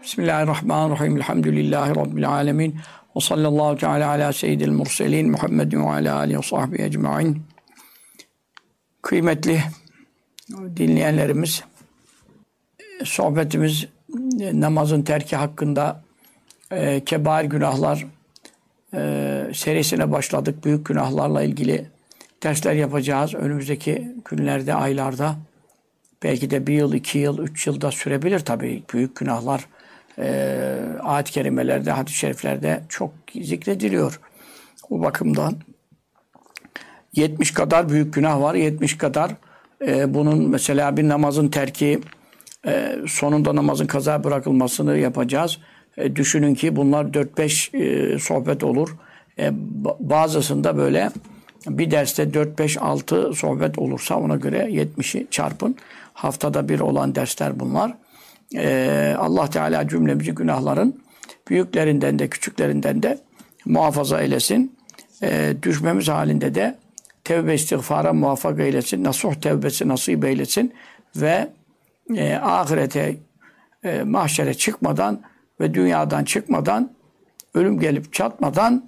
Bismillahirrahmanirrahim. Elhamdülillahi Rabbil alemin. Ve sallallahu teala ala seyyidil murselin. Muhammedin ve ala alihi ve sahbihi ecma'in. Kıymetli dinleyenlerimiz, sohbetimiz namazın terki hakkında kebair günahlar serisine başladık. Büyük günahlarla ilgili dersler yapacağız. Önümüzdeki günlerde, aylarda. Belki de 1 yıl, 2 yıl, 3 yılda sürebilir tabii. Büyük günahlar ayet-i kerimelerde, hadis-i şeriflerde çok zikrediliyor. O bakımdan 70 kadar büyük günah var. 70 kadar bunun mesela bir namazın terki, sonunda namazın kaza bırakılmasını yapacağız. Düşünün ki bunlar 4-5 sohbet olur. Bazısında böyle bir derste 4-5-6 sohbet olursa ona göre 70'i çarpın. Haftada bir olan dersler bunlar. Allah Teala cümlemizi günahların büyüklerinden de küçüklerinden de muhafaza eylesin. Düşmemiz halinde de tevbe istiğfara muvaffak eylesin. Nasuh tevbesi nasip eylesin. Ve ahirete, mahşere çıkmadan ve dünyadan çıkmadan, ölüm gelip çatmadan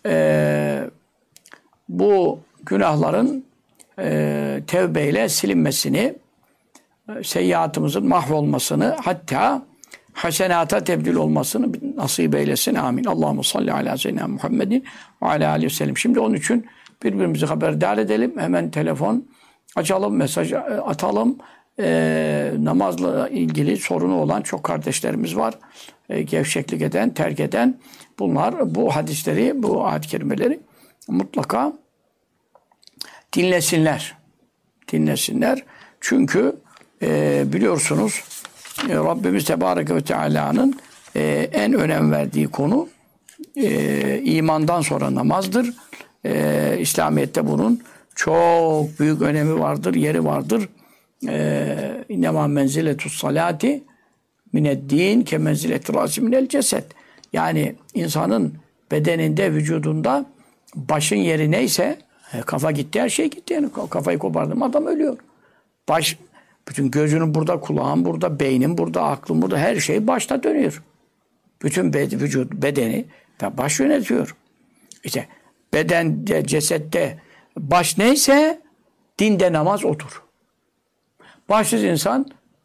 bu günahların tevbeyle silinmesini, seyyiatımızın mahvolmasını, hatta hasenata tebdil olmasını nasip eylesin. Amin. Allahumme salli ala seyyidina Muhammedin ve ala aleyhi ve sellem. Şimdi onun için birbirimizi haberdar edelim. Hemen telefon açalım, mesaj atalım. Namazla ilgili sorunu olan çok kardeşlerimiz var. Gevşeklik eden, terk eden. Bunlar bu hadisleri, bu ayet-i kerimeleri mutlaka dinlesinler. Dinlesinler. Çünkü biliyorsunuz Rabbimiz Tebareke ve Teala'nın en önem verdiği konu imandan sonra namazdır. İslamiyet'te bunun çok büyük önemi vardır, yeri vardır. İnnemâ menziletus salati mineddin ke menziletir râsi minel ceset. Yani insanın bedeninde, vücudunda başın yeri neyse, kafa gitti, her şey gitti. Yani kafayı kopardım, adam ölüyor. Baş, bütün gözünün burada, kulağın burada, beynin burada, aklın burada, her şey başta dönüyor. Bütün vücut, bedeni baş yönetiyor. İşte bedende, cesette baş neyse dinde namaz odur. Başsız insan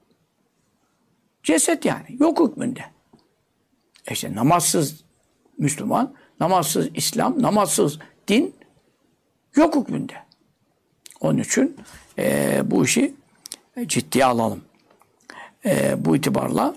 ceset yani. Yok hükmünde. İşte namazsız Müslüman, namazsız İslam, namazsız din yok hükmünde. Onun için bu işi ciddiye alalım. Bu itibarla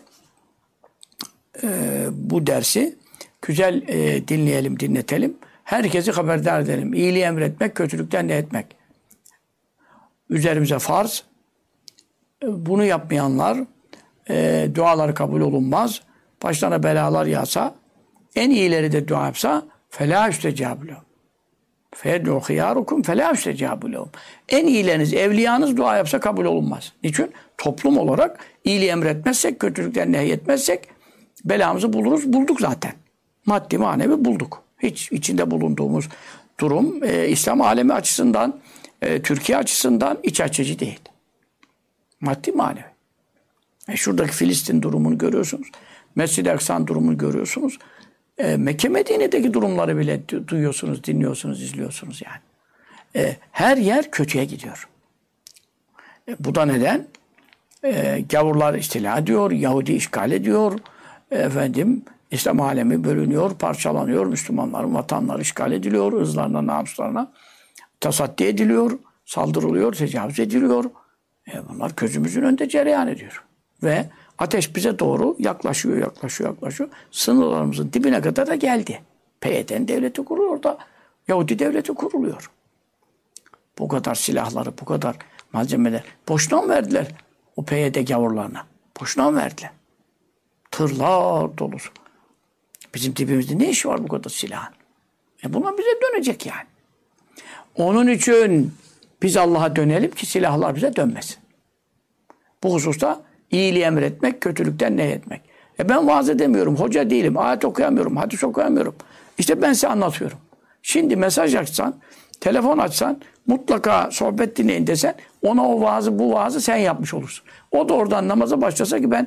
bu dersi güzel dinleyelim, dinletelim. Herkesi haberdar edelim. İyiliği emretmek, kötülükten nehyetmek. Üzerimize farz. Bunu yapmayanlar duaları kabul olunmaz. Başlarına belalar yağsa, en iyileri de dua yapsa فَلَا يُسْتَجَابُ لَهُمْ فَيَدْعُوا خِيَارُكُمْ فَلَا يُسْتَجَابُ لَهُمْ. En iyileriniz, evliyanız dua yapsa kabul olunmaz. Niçin? Toplum olarak iyiliği emretmezsek, kötülükten nehyetmezsek belamızı buluruz. Bulduk zaten. Maddi manevi bulduk. Hiç içinde bulunduğumuz durum İslam alemi açısından, Türkiye açısından iç açıcı değil. Maddi manevi. Şuradaki Filistin durumunu görüyorsunuz. Mescid-i Aksa'nın durumunu görüyorsunuz. Mekke Medine'deki durumları bile duyuyorsunuz, dinliyorsunuz, izliyorsunuz yani. Her yer kötüye gidiyor. Bu da neden? Gavurlar istila ediyor, Yahudi işgal ediyor. İslam alemi bölünüyor, parçalanıyor. Müslümanların vatanları işgal ediliyor. Hızlarına, namuslarına tasaddi ediliyor, saldırılıyor, tecavüz ediliyor. Bunlar gözümüzün önünde cereyan ediyor. Ve ateş bize doğru yaklaşıyor. Sınırlarımızın dibine kadar da geldi. PYD'nin devleti kuruluyor da Yahudi devleti kuruluyor. Bu kadar silahları, bu kadar malzemeler boşuna mı verdiler o PYD gavurlarına? Boşuna mı verdiler? Tırlar dolusu. Bizim dibimizde ne işi var bu kadar silahın? Bunlar bize dönecek yani. Onun için biz Allah'a dönelim ki silahlar bize dönmesin. Bu hususta iyiliği emretmek, kötülükten nehyetmek. Ben vaaz edemiyorum, hoca değilim, ayet okuyamıyorum, hadis okuyamıyorum. İşte ben size anlatıyorum. Şimdi mesaj açsan, telefon açsan, mutlaka sohbet dinleyin desen, ona o vaazı, bu vaazı sen yapmış olursun. O da oradan namaza başlasa ki ben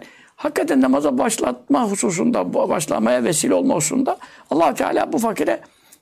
hakikaten namaza başlatma hususunda, başlamaya vesile olma hususunda Allah Teala bu fakire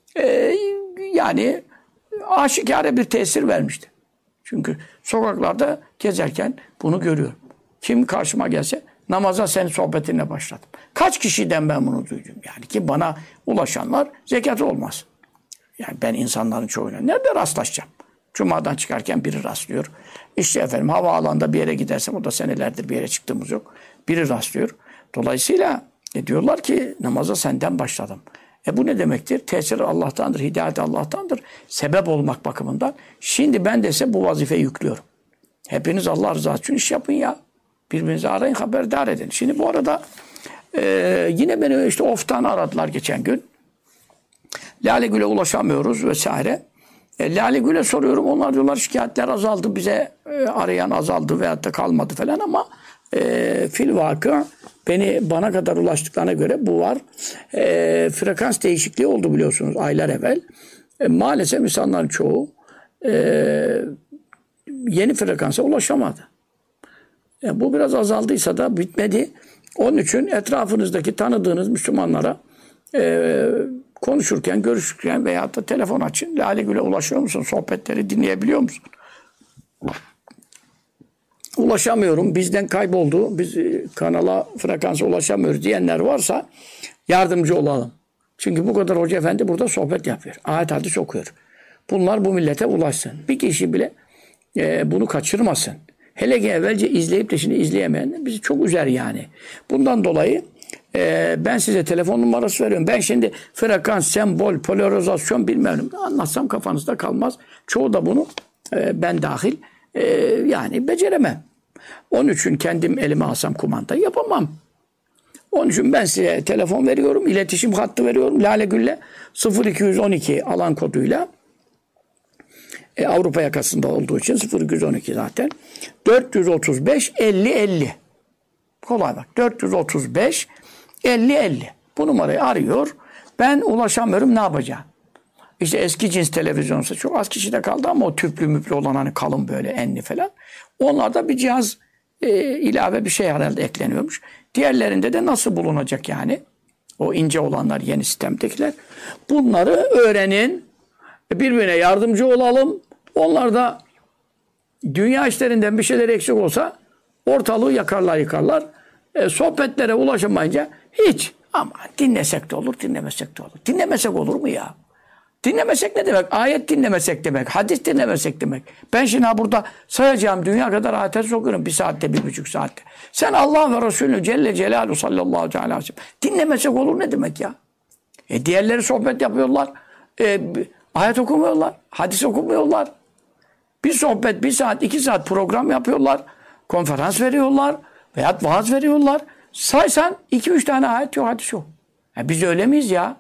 yani aşikare bir tesir vermişti. Çünkü sokaklarda gezerken bunu görüyorum. Kim karşıma gelse namaza senin sohbetinle başladım. Kaç kişiden ben bunu duydum yani ki bana ulaşanlar zekat olmaz. Yani ben insanların çoğuyla nerede rastlaşacağım? Cuma'dan çıkarken biri rastlıyor. İşte efendim havaalanında bir yere gidersem, o da senelerdir bir yere çıktığımız yok. Biri rastlıyor. Dolayısıyla diyorlar ki namaza senden başladım. Bu ne demektir? Tesir Allah'tandır, hidayet Allah'tandır. Sebep olmak bakımından. Şimdi ben de size bu vazifeyi yüklüyorum. Hepiniz Allah rızası için iş yapın ya. Birbirinizi arayın, haberdar edin. Şimdi bu arada yine beni işte oftan aradılar geçen gün. Lale Gül'e ulaşamıyoruz vesaire. Lale Gül'e soruyorum. Onlar diyorlar şikayetler azaldı. Bize arayan azaldı veyahut da kalmadı falan ama fil vakı bana kadar ulaştıklarına göre bu var. Frekans değişikliği oldu biliyorsunuz aylar evvel. Maalesef insanların çoğu yeni frekansa ulaşamadı. Bu biraz azaldıysa da bitmedi. Onun için etrafınızdaki tanıdığınız Müslümanlara konuşurken, görüşürken veyahut da telefon açın. Lale Gül'e ulaşıyor musun? Sohbetleri dinleyebiliyor musun? Ulaşamıyorum. Bizden kayboldu. Biz kanala, frekansa ulaşamıyoruz diyenler varsa yardımcı olalım. Çünkü bu kadar hoca efendi burada sohbet yapıyor. Ayet hadis okuyor. Bunlar bu millete ulaşsın. Bir kişi bile bunu kaçırmasın. Hele ki evvelce izleyip de şimdi izleyemeyen bizi çok üzer yani. Bundan dolayı ben size telefon numarası veriyorum. Ben şimdi frekans, sembol, polarizasyon bilmem anlatsam kafanızda kalmaz. Çoğu da bunu ben dahil yani beceremem. Onun için kendim elime alsam kumanda yapamam. Onun için ben size telefon veriyorum, iletişim hattı veriyorum. Lale Gül'le 0212 alan koduyla Avrupa yakasında olduğu için 0212 zaten 435 50 50. Kolay bak. 435 50 50. Bu numarayı arıyor. Ben ulaşamıyorum, ne yapacağım? İşte eski cins televizyonsa çok az kişide kaldı ama o tüplü müplü olan hani kalın böyle enli falan. Onlarda bir cihaz ilave bir şey herhalde ekleniyormuş. Diğerlerinde de nasıl bulunacak yani? O ince olanlar, yeni sistemdekiler. Bunları öğrenin. Birbirine yardımcı olalım. Onlar da dünya işlerinden bir şeyler eksik olsa ortalığı yakarlar yıkarlar. Sohbetlere ulaşamayınca hiç. Ama dinlesek de olur, dinlemesek de olur. Dinlemesek olur mu ya? Dinlemesek ne demek? Ayet dinlemesek demek. Hadis dinlemesek demek. Ben şimdi burada sayacağım dünya kadar ayet sokuyorum. 1 saatte, 1,5 saatte. Sen Allah ve Resulü Celle Celaluhu sallallahu aleyhi ve sellem dinlemesek olur ne demek ya? Diğerleri sohbet yapıyorlar. Ayet okumuyorlar. Hadis okumuyorlar. Bir sohbet, 1 saat, 2 saat program yapıyorlar. Konferans veriyorlar. Veyahut vaaz veriyorlar. Saysan 2-3 tane ayet yok, hadis yok. Biz öyle miyiz ya?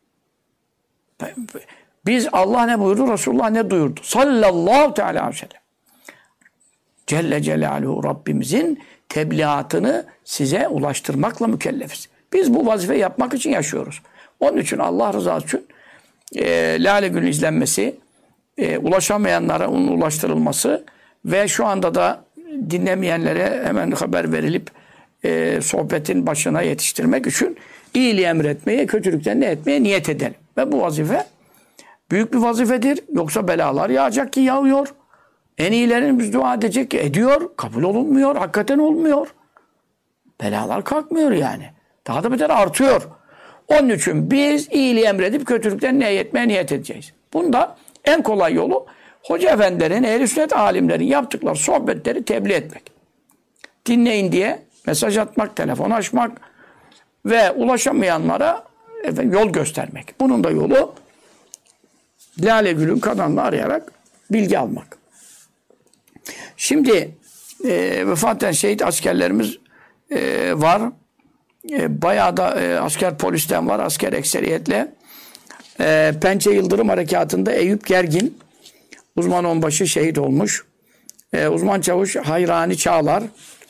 Biz Allah ne buyurdu, Resulullah ne duyurdu? Sallallahu teala aleyhi ve sellem. Celle Celaluhu Rabbimizin tebliğatını size ulaştırmakla mükellefiz. Biz bu vazifeyi yapmak için yaşıyoruz. Onun için Allah rızası için Lale Gül'ün izlenmesi, ulaşamayanlara onun ulaştırılması ve şu anda da dinlemeyenlere hemen haber verilip sohbetin başına yetiştirmek için iyiliği emretmeye, kötülükten ne etmeye niyet edelim. Ve bu vazife büyük bir vazifedir. Yoksa belalar yağacak ki yağıyor. En iyilerimiz dua edecek ki ediyor. Kabul olunmuyor. Hakikaten olmuyor. Belalar kalkmıyor yani. Daha da beter artıyor. Onun için biz iyiliği emredip kötülükten etmeye niyet edeceğiz. Bunda en kolay yolu hoca efendilerin, ehl-i sünnet alimlerin yaptıkları sohbetleri tebliğ etmek. Dinleyin diye mesaj atmak, telefon açmak ve ulaşamayanlara yol göstermek. Bunun da yolu Lale Gül'ün kanalını arayarak bilgi almak. Şimdi vefat eden şehit askerlerimiz var. Bayağı da asker polisten var, asker ekseriyetle. Pençe Yıldırım Harekatı'nda Eyüp Gergin, uzman onbaşı şehit olmuş. Uzman çavuş Hayrani Çağlar,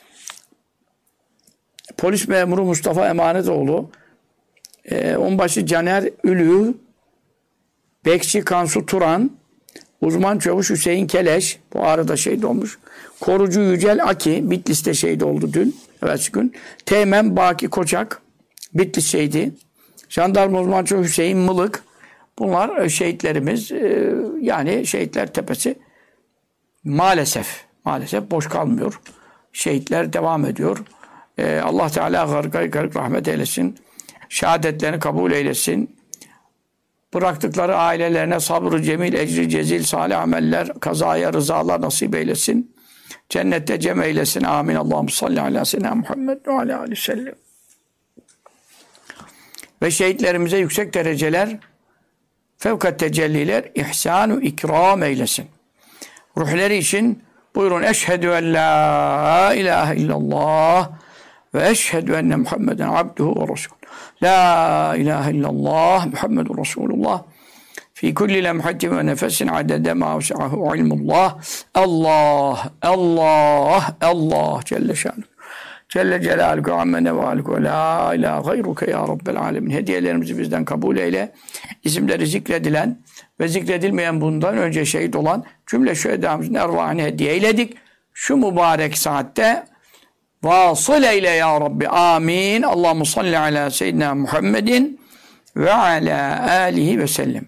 polis memuru Mustafa Emanetoğlu, onbaşı Caner Ülü, bekçi Kansu Turan, uzman çavuş Hüseyin Keleş, bu arada şehit olmuş. Korucu Yücel Aki, Bitlis'te şehit oldu dün. evvelsi gün. Teğmen Baki Koçak, Bitlis şehidi. Jandarma uzman Hüseyin Mılık. Bunlar şehitlerimiz. Yani Şehitler Tepesi maalesef boş kalmıyor. Şehitler devam ediyor. Allah Teala garip rahmet eylesin. Şehadetlerini kabul eylesin. Bıraktıkları ailelerine sabrı cemil, ecri cezil, salih ameller, kazaya rızalar nasip eylesin. Cennette cem eylesin. Amin. Allahümme salli ala seyyidina Muhammed ve ala aleyhi sellem. Ve şehitlerimize yüksek dereceler, fevkat tecelliler, ihsanu ikram eylesin. Ruhları için buyurun. Eşhedü en la ilahe illallah ve eşhedü enne Muhammeden abduhu ve resulü. La ilahe illallah Muhammedun Resulullah. Fi kulli lemhatin ve nefesin adede ma vesi'ahu ilmullah. Allah, Allah, Allah Celle şanuhu. Celle Celaluhu amme nevaluhu ve la ilahe gayruke ya Rabbel alemin. Hediyelerimizi bizden kabul eyle. İsimleri zikredilen ve zikredilmeyen bundan önce şehit olan cümle şühedamızın ervahını hediye eyledik. Şu mübarek saatte vasıl eyle ya Rabbi. Amin. Allahu salli ala seyyidina Muhammedin ve ala alihi ve sellem.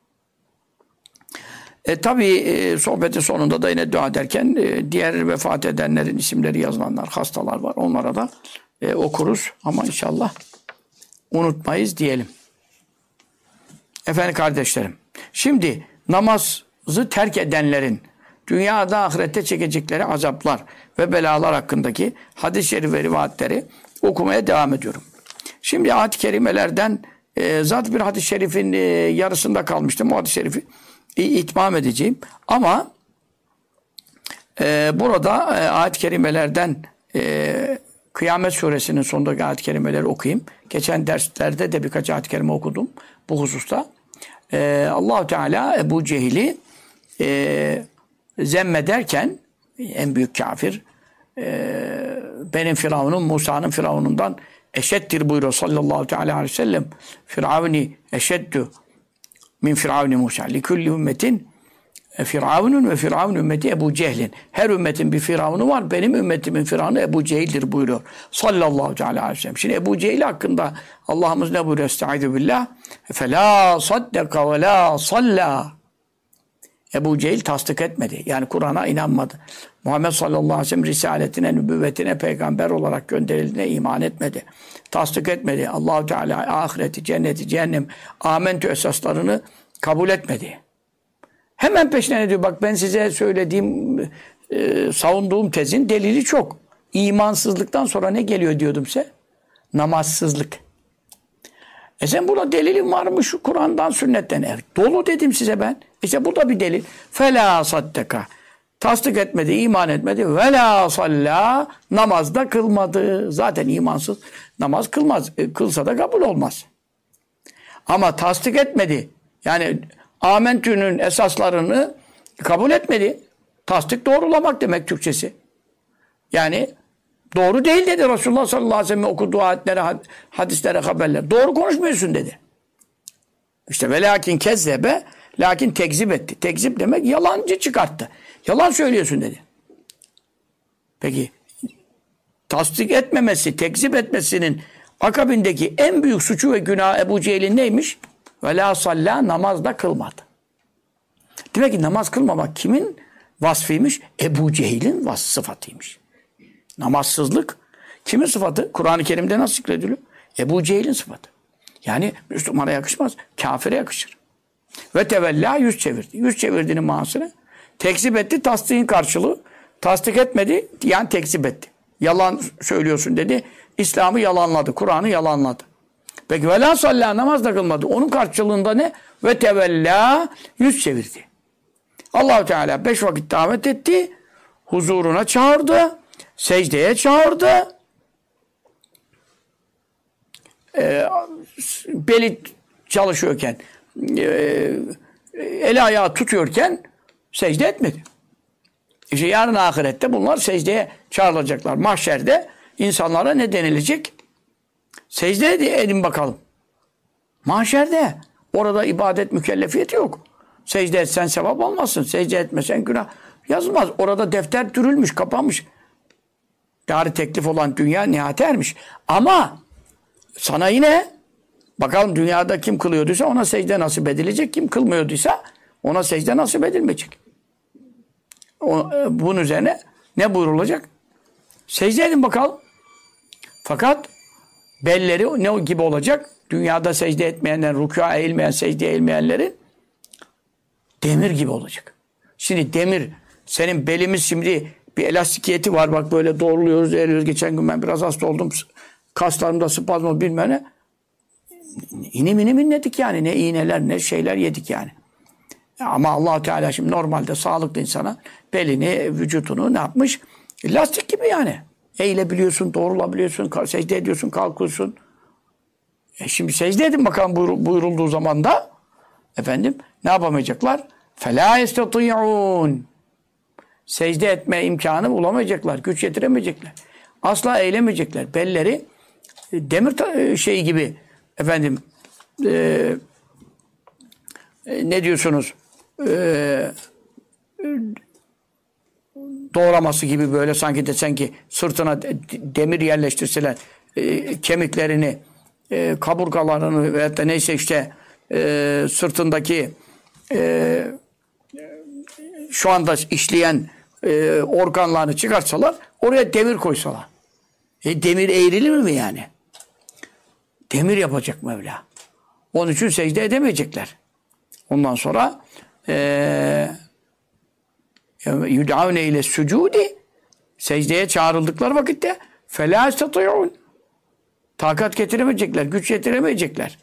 Tabii sohbetin sonunda da yine dua ederken diğer vefat edenlerin isimleri yazılanlar, hastalar var. Onlara da okuruz ama inşallah unutmayız diyelim. Efendim kardeşlerim, şimdi namazı terk edenlerin dünyada ahirette çekecekleri azaplar ve belalar hakkındaki hadis-i şerif ve rivayetleri okumaya devam ediyorum. Şimdi ayet-i kerimelerden zat bir hadis-i şerifin yarısında kalmıştım. O hadis-i şerifi itmam edeceğim. Ama burada ayet-i kerimelerden Kıyamet Suresinin sonundaki ayet-i kerimeleri okuyayım. Geçen derslerde de birkaç ayet-i kerime okudum bu hususta. Allah-u Teala Ebu Cehil'i zemmederken en büyük kafir benim Firavun'um Musa'nın Firavun'undan eşettir buyuruyor sallallahu teala aleyhi ve sellem. Firavuni eşeddü min Firavuni Musa. Likulli ümmetin Firavunun ve Firavun ümmeti Ebu Cehlin. Her ümmetin bir Firavunu var. Benim ümmetimin Firavunu Ebu Cehil'dir buyuruyor. Sallallahu teala aleyhi ve sellem. Şimdi Ebu Cehil hakkında Allah'ımız ne buyuruyor? Estaizu billah. Felâ saddeka ve lâ sallâ. Ebu Cehil tasdik etmedi. Yani Kur'an'a inanmadı. Muhammed sallallahu aleyhi ve sellem risaletine, nübüvvetine, peygamber olarak gönderildiğine iman etmedi. Tasdik etmedi. Allah-u Teala ahireti, cenneti, cehennem, amentü esaslarını kabul etmedi. Hemen peşine ne diyor? Bak ben size söylediğim, savunduğum tezin delili çok. İmansızlıktan sonra ne geliyor diyordum size? Namazsızlık. Sen burada delilin var mı şu Kur'an'dan, sünnetten? Dolu dedim size ben. İşte bu da bir delil. Fela saddeka. Tasdik etmedi, iman etmedi. Ve la salla. Namazda kılmadı. Zaten imansız namaz kılmaz. Kılsa da kabul olmaz. Ama tasdik etmedi. Yani amentü'nün esaslarını kabul etmedi. Tasdik doğrulamak demek Türkçesi. Yani doğru değil dedi Resulullah sallallahu aleyhi ve sellem okuduğu ayetlere, hadislere, haberler. Doğru konuşmuyorsun dedi. İşte ve lakin kezzebe, lakin tekzip etti. Tekzip demek yalancı çıkarttı. Yalan söylüyorsun dedi. Peki tasdik etmemesi, tekzip etmesinin akabindeki en büyük suçu ve günahı Ebu Cehil'in neymiş? Ve la salla, namazda kılmadı. Demek ki namaz kılmamak kimin vasfıymış? Ebu Cehil'in sıfatıymış. Namazsızlık kimin sıfatı? Kur'an-ı Kerim'de nasıl zikrediliyor? Ebu Cehil'in sıfatı. Yani Müslümana yakışmaz, kafire yakışır. Ve tevella, yüz çevirdi. Yüz çevirdiğinin manasını tekzip etti, tasdiğin karşılığı. Tasdik etmedi, yani tekzip etti. Yalan söylüyorsun dedi. İslam'ı yalanladı, Kur'an'ı yalanladı. Peki ve la salla, namaz da kılmadı. Onun karşılığında ne? Ve tevella, yüz çevirdi. Allah-u Teala 5 vakit davet etti. Huzuruna çağırdı. Secdeye çağırdı. Beli çalışıyorken, eli ayağı tutuyorken secde etmedi. İşte yarın ahirette bunlar secdeye çağrılacaklar. Mahşerde insanlara ne denilecek? Secde edin bakalım. Mahşerde. Orada ibadet mükellefiyeti yok. Secde etsen sevap almazsın. Secde etmesen günah yazılmaz. Orada defter dürülmüş, kapanmış. Dar teklif olan dünya nihayete ermiş. Ama sana yine bakalım dünyada kim kılıyorduysa ona secde nasip edilecek. Kim kılmıyorduysa ona secde nasip edilmeyecek. Bunun üzerine ne buyurulacak? Secde edin bakalım. Fakat belleri ne gibi olacak? Dünyada secde etmeyenler, rükûa eğilmeyen, secdeye eğilmeyenlerin demir gibi olacak. Şimdi demir, senin belimiz şimdi bir elastikiyeti var. Bak böyle doğruluyoruz, eriyoruz. Geçen gün ben biraz hasta oldum. Kaslarımda spazm oldu bilmem ne. İnim inledik yani. Ne iğneler ne şeyler yedik yani. Ama Allah Teala şimdi normalde sağlıklı insana belini, vücudunu ne yapmış? Lastik gibi yani. Eğilebiliyorsun, doğrulabiliyorsun, secde ediyorsun, kalkıyorsun. Şimdi secde edin bakalım buyurulduğu zaman da efendim ne yapamayacaklar? فَلَا يَسْتَطِيعُونَ Secde etme imkanı bulamayacaklar, güç yetiremeyecekler. Asla eğilemeyecekler. Belleri demir şey gibi efendim ne diyorsunuz? Doğraması gibi böyle sanki desen ki sırtına demir yerleştirseler kemiklerini kaburgalarını veyahut da neyse işte sırtındaki şu anda işleyen organlarını çıkartsalar oraya demir koysalar. Demir eğrilir mi yani? Demir yapacak Mevla. Onun için secde edemeyecekler. Ondan sonra yud'avne ile sucudi secdeye çağrıldıkları vakitte felâ istatî'ûn takat getiremeyecekler, güç yetiremeyecekler.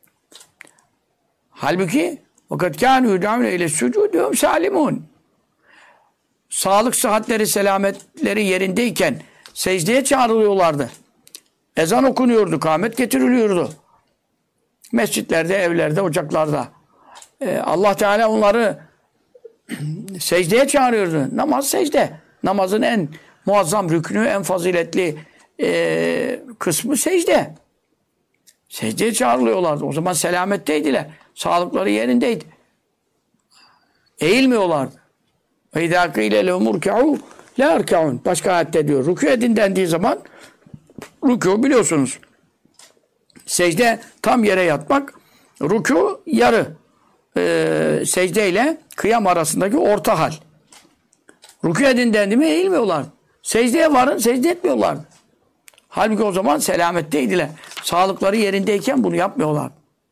Halbuki vakat kânû yud'avne ile sucudi hum sâlimûn sağlık, sıhhatleri, selametleri yerindeyken secdeye çağrılıyorlardı. Ezan okunuyordu, kâmet getiriliyordu. Mescitlerde, evlerde, ocaklarda. Allah Teala onları secdeye çağırıyordu. Namaz secde. Namazın en muazzam rüknü, en faziletli kısmı secde. Secdeye çağrılıyorlardı. O zaman selametteydiler. Sağlıkları yerindeydi. Eğilmiyorlardı. Ve idâ kîle lehum urka'û lâ erka'ûn. Başka ayette diyor. Rükû edin dendiği zaman rükû biliyorsunuz. Secde tam yere yatmak. Rükû yarı. Secde ile kıyam arasındaki orta hal. Rükû edin dendi mi eğilmiyorlar. Secdeye varın, secde etmiyorlar. Halbuki o zaman selametteydiler. Sağlıkları yerindeyken bunu yapmıyorlar.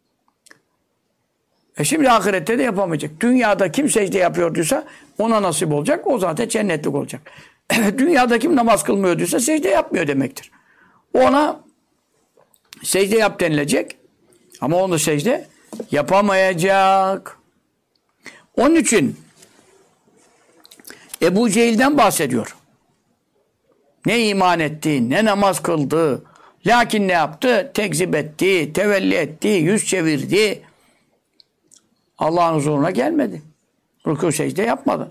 Şimdi ahirette de yapamayacak. Dünyada kim secde yapıyorduysa ona nasip olacak. O zaten cennetlik olacak. Dünyada kim namaz kılmıyorduysa secde yapmıyor demektir. Ona secde yap denilecek. Ama onu secde yapamayacak. Onun için Ebu Cehil'den bahsediyor. Ne iman etti, ne namaz kıldı. Lakin ne yaptı? Tekzip etti, tevelli etti, yüz çevirdi. Allah'ın huzuruna gelmedi. Rükû secde yapmadı.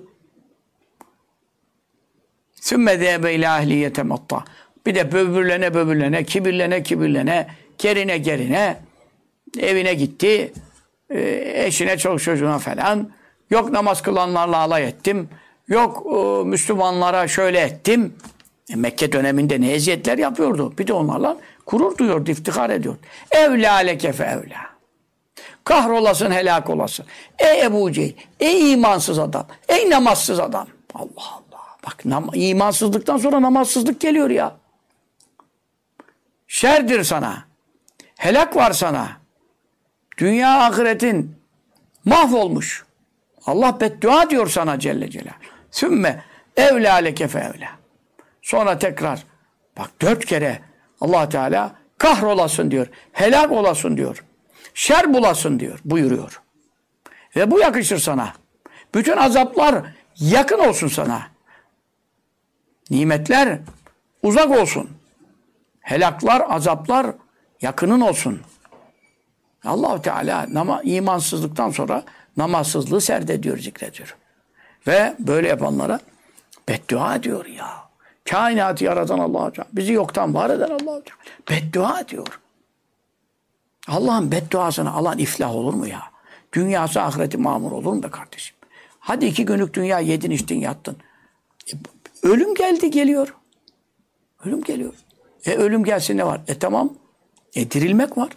Sümme zâbe ilâ ehliye temattâ. Bir de böbürlene, kibirlene, gerine evine gitti. Eşine, çoluk çocuğuna falan. Yok namaz kılanlarla alay ettim. Yok Müslümanlara şöyle ettim. Mekke döneminde ne eziyetler yapıyordu. Bir de onlarla gurur duyuyordu, iftihar ediyordu. Evlâ leke fe evlâ. Kahrolasın, helak olasın. Ey Ebu Cehil, ey imansız adam, ey namazsız adam. Allah Allah. Bak imansızlıktan sonra namazsızlık geliyor ya. Şerdir sana. Helak var sana. Dünya ahiretin mahvolmuş. Allah beddua diyor sana Celle Celal. Sümme evlâ leke fe evlâ. Sonra tekrar bak 4 kere Allah Teala kahrolasın diyor. Helak olasın diyor. Şer bulasın diyor. Buyuruyor. Ve bu yakışır sana. Bütün azaplar yakın olsun sana. Nimetler uzak olsun. Helaklar, azaplar yakının olsun. Allah-u Teala imansızlıktan sonra namazsızlığı serdediyor, zikrediyor. Ve böyle yapanlara beddua ediyor ya. Kainatı yaratan Allah-u Teala. Bizi yoktan var eden Allah-u Teala. Beddua ediyor. Allah'ın bedduasını alan iflah olur mu ya? Dünyası ahireti mamur olur mu be kardeşim? Hadi 2 günlük dünya yedin içtin yattın. Ölüm geldi geliyor. Ölüm geliyor. Ölüm gelsin ne var? Tamam. Dirilmek var.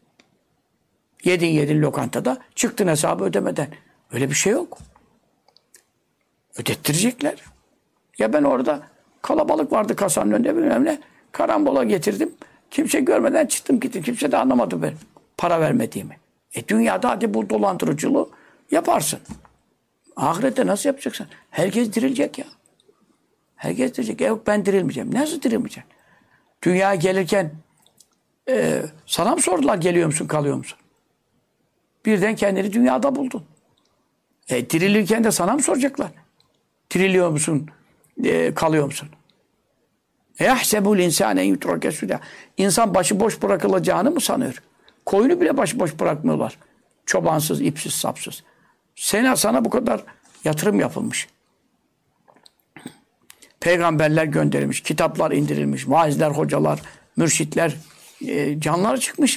Yedin lokantada çıktın hesabı ödemeden. Öyle bir şey yok. Ödettirecekler. Ya ben orada kalabalık vardı kasanın önünde bilmem ne. Karambola getirdim. Kimse görmeden çıktım gittim. Kimse de anlamadı ben para vermediğimi. Dünyada hadi bu dolandırıcılığı yaparsın. Ahirette nasıl yapacaksın? Herkes dirilecek ya. Herkes dirilecek. Yok ben dirilmeyeceğim. Nasıl dirilmeyeceğim? Dünyaya gelirken sana mı sordular geliyor musun kalıyor musun? Birden kendini dünyada buldun. Dirilirken de sana mı soracaklar? Diriliyor musun? Kalıyor musun? Yahsebul insane yutrake suda. İnsan başıboş bırakılacağını mı sanıyor? Koyunu bile başıboş bırakmıyorlar. Çobansız, ipsiz, sapsız. Sana bu kadar yatırım yapılmış. Peygamberler gönderilmiş, kitaplar indirilmiş, vaizler, hocalar, mürşitler canları çıkmış.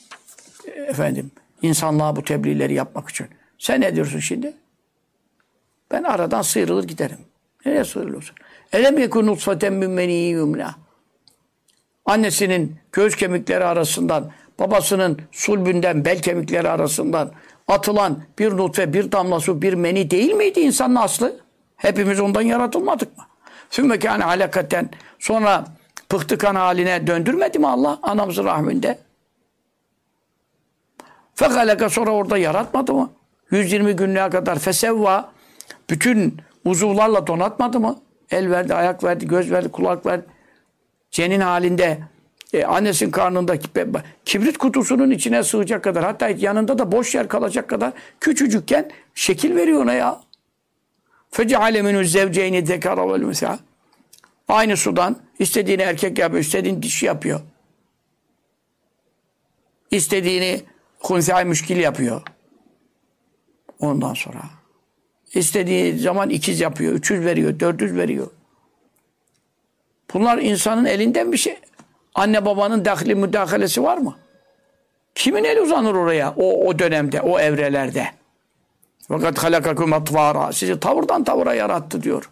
İnsanlığa bu tebliğleri yapmak için. Sen ne diyorsun şimdi? Ben aradan sıyrılır giderim. Nereye sıyrılıyorsun? Elem yekun nutfeten min meniyyin yumna. Annesinin göğüs kemikleri arasından, babasının sulbünden bel kemikleri arasından atılan bir nutfe, bir damla su, bir meni değil miydi insanın aslı? Hepimiz ondan yaratılmadık mı? Sümme kâne alakaten, sonra pıhtı kan haline döndürmedi mi Allah anamızın rahminde? Fekaleka, sonra orada yaratmadı mı? 120 günlüğe kadar fesevva, bütün uzuvlarla donatmadı mı? El verdi, ayak verdi, göz verdi, kulak verdi. Cenin halinde annesinin karnında kibrit kutusunun içine sığacak kadar, hatta yanında da boş yer kalacak kadar küçücükken şekil veriyor ona ya. Feceale minü zevceyni zekara vel mesela. Aynı sudan istediğini erkek yapıyor, istediğini dişi yapıyor. İstediğini hunsâ müşkil yapıyor. Ondan sonra istediği zaman ikiz yapıyor, 300 veriyor, 400 veriyor. Bunlar insanın elinden bir şey. Anne babanın dahli müdahalesi var mı? Kimin eli uzanır oraya o dönemde, o evrelerde? Fakat halakakum atvara. Sizi tavırdan tavıra yarattı diyor.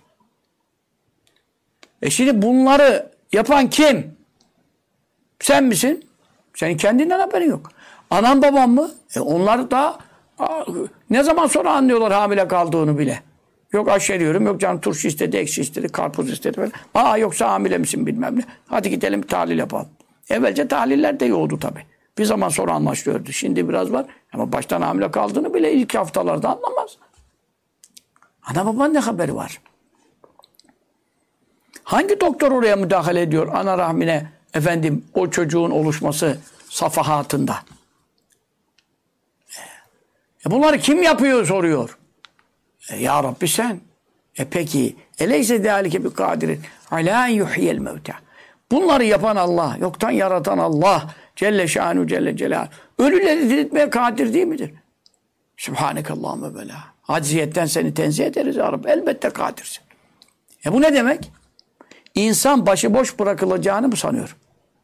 Şimdi bunları yapan kim? Sen misin? Senin kendinden haberin yok. Anan baban mı? Onlar da ne zaman sonra anlıyorlar hamile kaldığını bile. Yok aşeriyorum, yok canım turşu istedi, ekşi istedi, karpuz istedi falan. Yoksa hamile misin bilmem ne. Hadi gidelim tahlil yapalım. Evvelce tahliller de yoğdu tabii. Bir zaman sonra anlaşılıyordu. Şimdi biraz var. Ama baştan hamile kaldığını bile ilk haftalarda anlamaz. Ana babanın ne haberi var? Hangi doktor oraya müdahale ediyor? Ana rahmine o çocuğun oluşması safahatında. Bunları kim yapıyor soruyor. Ya Rabbi sen. Peki. Eleyse zâlike bi kadirin alâ yuhyel mevtâ. Bunları yapan Allah, yoktan yaratan Allah Celle şanu Celle celal. Ölüleri diriltmeye kadir değil midir? Sübhanekallahümme ve belâ. Acziyetten seni tenzih ederiz ya Rabbi. Elbette kadirsin. Bu ne demek? İnsan başıboş bırakılacağını mı sanıyor?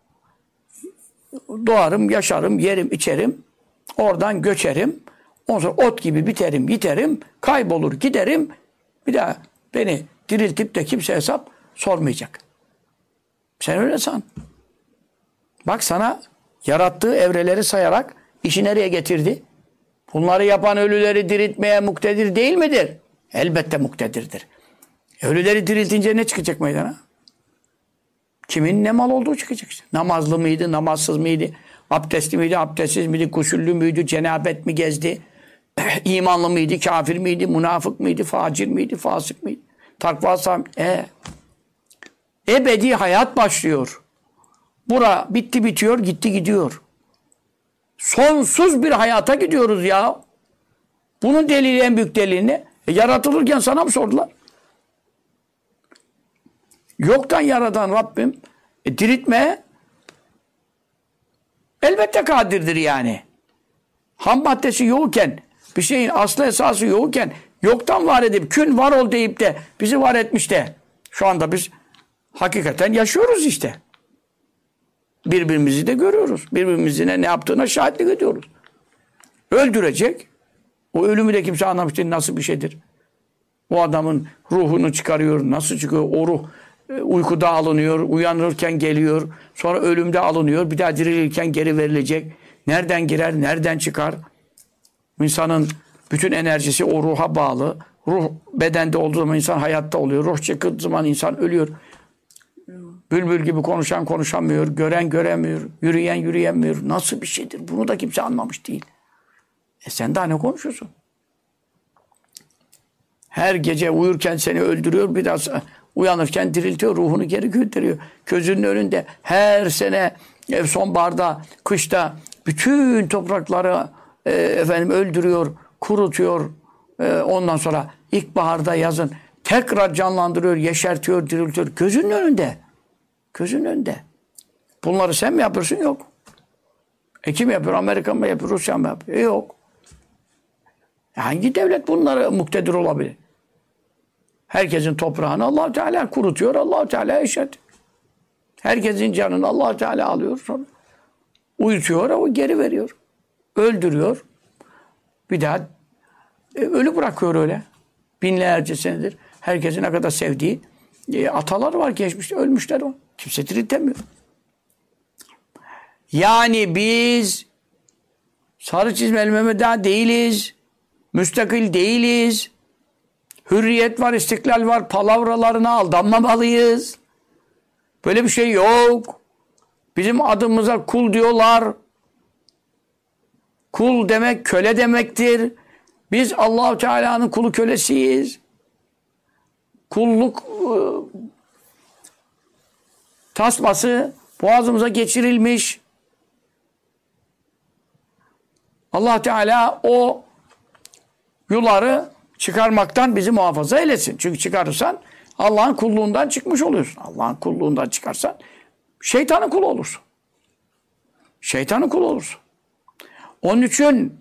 Doğarım, yaşarım, yerim, içerim. Oradan göçerim. Ondan sonra ot gibi biterim, yiterim. Kaybolur, giderim. Bir daha beni diriltip de kimse hesap sormayacak. Sen öyle san. Bak sana yarattığı evreleri sayarak işi nereye getirdi? Bunları yapan ölüleri diriltmeye muktedir değil midir? Elbette muktedirdir. Ölüleri diriltince ne çıkacak meydana? Kimin ne mal olduğu çıkacak işte. Namazlı mıydı, namazsız mıydı? Abdestli miydi, abdestsiz miydi? Gusüllü müydü, cenabet mi gezdi? İmanlı mıydı, kafir miydi, münafık mıydı, facir miydi, fasık mıydı? Takva sahibi. Ebedi hayat başlıyor. Bura bitti bitiyor, gitti gidiyor. Sonsuz bir hayata gidiyoruz ya. Bunun delili, en büyük delili ne? Yaratılırken sana mı sordular? Yoktan yaratan Rabbim diriltmeye elbette kadirdir yani. Ham maddesi yokken, bir şeyin aslı esası yokken, yoktan var edip, kün var ol deyip de bizi var etmiş de, şu anda biz hakikaten yaşıyoruz işte. Birbirimizi de görüyoruz. Birbirimizin ne yaptığına şahitlik ediyoruz. Öldürecek. O ölümü de kimse anlamış değil, nasıl bir şeydir. O adamın ruhunu çıkarıyor, nasıl çıkıyor o ruh. uykuda alınıyor, uyanırken geliyor, sonra ölümde alınıyor, bir daha dirilirken geri verilecek. Nereden girer, nereden çıkar? İnsanın bütün enerjisi o ruha bağlı. Ruh bedende olduğu zaman insan hayatta oluyor. Ruh çıktığı zaman insan ölüyor. Bülbül gibi konuşan konuşamıyor, gören göremiyor, yürüyen yürüyemiyor. Nasıl bir şeydir? Bunu da kimse anlamış değil. Sen daha ne konuşuyorsun? Her gece uyurken seni öldürüyor, biraz uyanırken diriltiyor, ruhunu geri gönderiyor. Gözünün önünde her sene sonbaharda, kışta bütün toprakları öldürüyor, kurutuyor. Ondan sonra ilkbaharda, yazın tekrar canlandırıyor, yeşertiyor, diriltiyor. Gözünün önünde. Gözünün önünde. Bunları sen mi yapıyorsun? Yok. Kim yapıyor? Amerika mı yapıyor? Rusya mı yapıyor? Yok. Hangi devlet bunlara muktedir olabilir? Herkesin toprağını Allah-u Teala kurutuyor, Allah-u Teala yaşatıyor. Herkesin canını Allah-u Teala alıyor, sonra uyutuyor, o geri veriyor. Öldürüyor. Bir daha ölü bırakıyor öyle. Binlerce senedir. Herkesin ne kadar sevdiği atalar var, geçmişte ölmüşler var. Kimse diriltemiyor. Yani biz sarı çizmeli Mehmet'e değiliz. Müstakil değiliz. Hürriyet var, istiklal var. Palavralarına aldanmamalıyız. Böyle bir şey yok. Bizim adımıza kul diyorlar. Kul demek köle demektir. Biz Allah-u Teala'nın kulu kölesiyiz. Kulluk tasması boğazımıza geçirilmiş. Allah Teala o yuları çıkarmaktan bizi muhafaza eylesin. Çünkü çıkarırsan Allah'ın kulluğundan çıkmış oluyorsun. Allah'ın kulluğundan çıkarsan şeytanın kulu olursun. Şeytanın kulu olursun. Onun için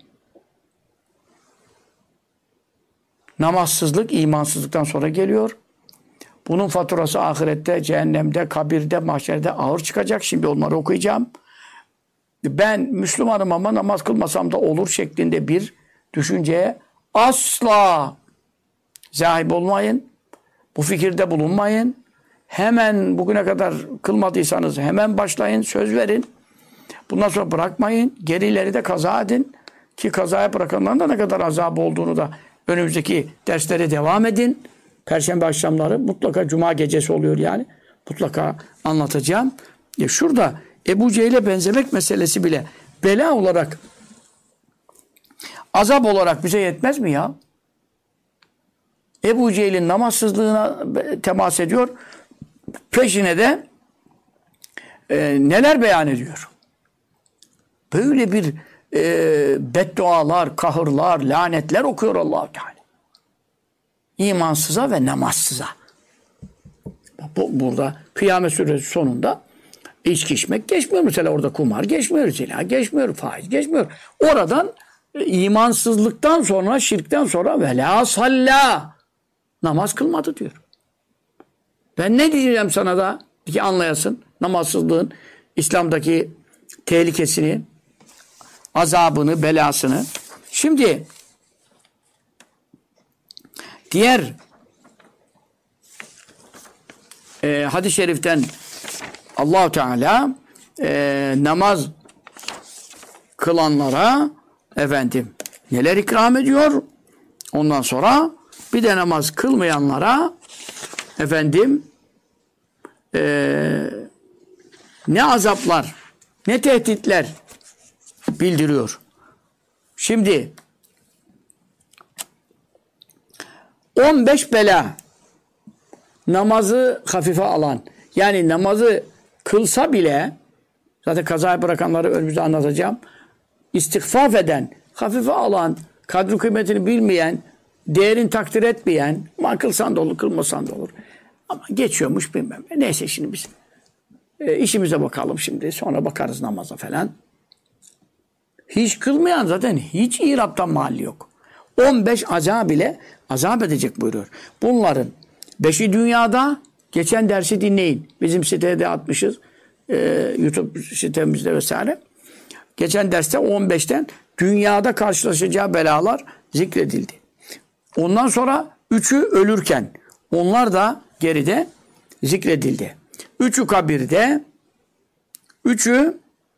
namazsızlık imansızlıktan sonra geliyor. Bunun faturası ahirette, cehennemde, kabirde, mahşerde ağır çıkacak. Şimdi onları okuyacağım. Ben Müslümanım ama namaz kılmasam da olur şeklinde bir düşünceye asla sahip olmayın. Bu fikirde bulunmayın. Hemen bugüne kadar kılmadıysanız hemen başlayın, söz verin. Bundan sonra bırakmayın. Gerileri de kaza edin. Ki kazaya bırakanların da ne kadar azabı olduğunu da önümüzdeki derslere devam edin. Perşembe akşamları mutlaka cuma gecesi oluyor yani. Mutlaka anlatacağım. Şurada Ebu Cehil'e benzemek meselesi bile bela olarak, azap olarak bize yetmez mi ya? Ebu Cehil'in namazsızlığına temas ediyor. Peşine de neler beyan ediyor? Böyle bir beddualar, kahırlar, lanetler okuyor Allah-u Teala. İmansıza ve namazsıza. Burada Kıyamet Suresi sonunda içki içmek geçmiyor. Mesela orada kumar geçmiyor, zina geçmiyor, faiz geçmiyor. Oradan imansızlıktan sonra, şirkten sonra ve la salla namaz kılmadı diyor. Ben ne diyeceğim sana da ki anlayasın namazsızlığın İslam'daki tehlikesini, azabını, belasını. Şimdi diğer hadis-i şeriften Allah-u Teala namaz kılanlara neler ikram ediyor? Ondan sonra bir de namaz kılmayanlara ne azaplar, ne tehditler bildiriyor. Şimdi 15 bela namazı hafife alan, yani namazı kılsa bile, zaten kazaya bırakanları önümüzde anlatacağım, istikfaf eden, hafife alan, kadri kıymetini bilmeyen, değerini takdir etmeyen, kılsan da olur, kılmasan da olur. Ama geçiyormuş bilmem. Neyse şimdi biz işimize bakalım şimdi. Sonra bakarız namaza falan. Hiç kılmayan zaten hiç İrab'tan mahalli yok. 15 azab ile azap edecek buyuruyor. Bunların 5'i dünyada, geçen dersi dinleyin. Bizim sitede atmışız. YouTube sitemizde vesaire. Geçen derste 15'ten dünyada karşılaşacağı belalar zikredildi. Ondan sonra 3'ü ölürken, onlar da geride zikredildi. Üçü kabirde, üçü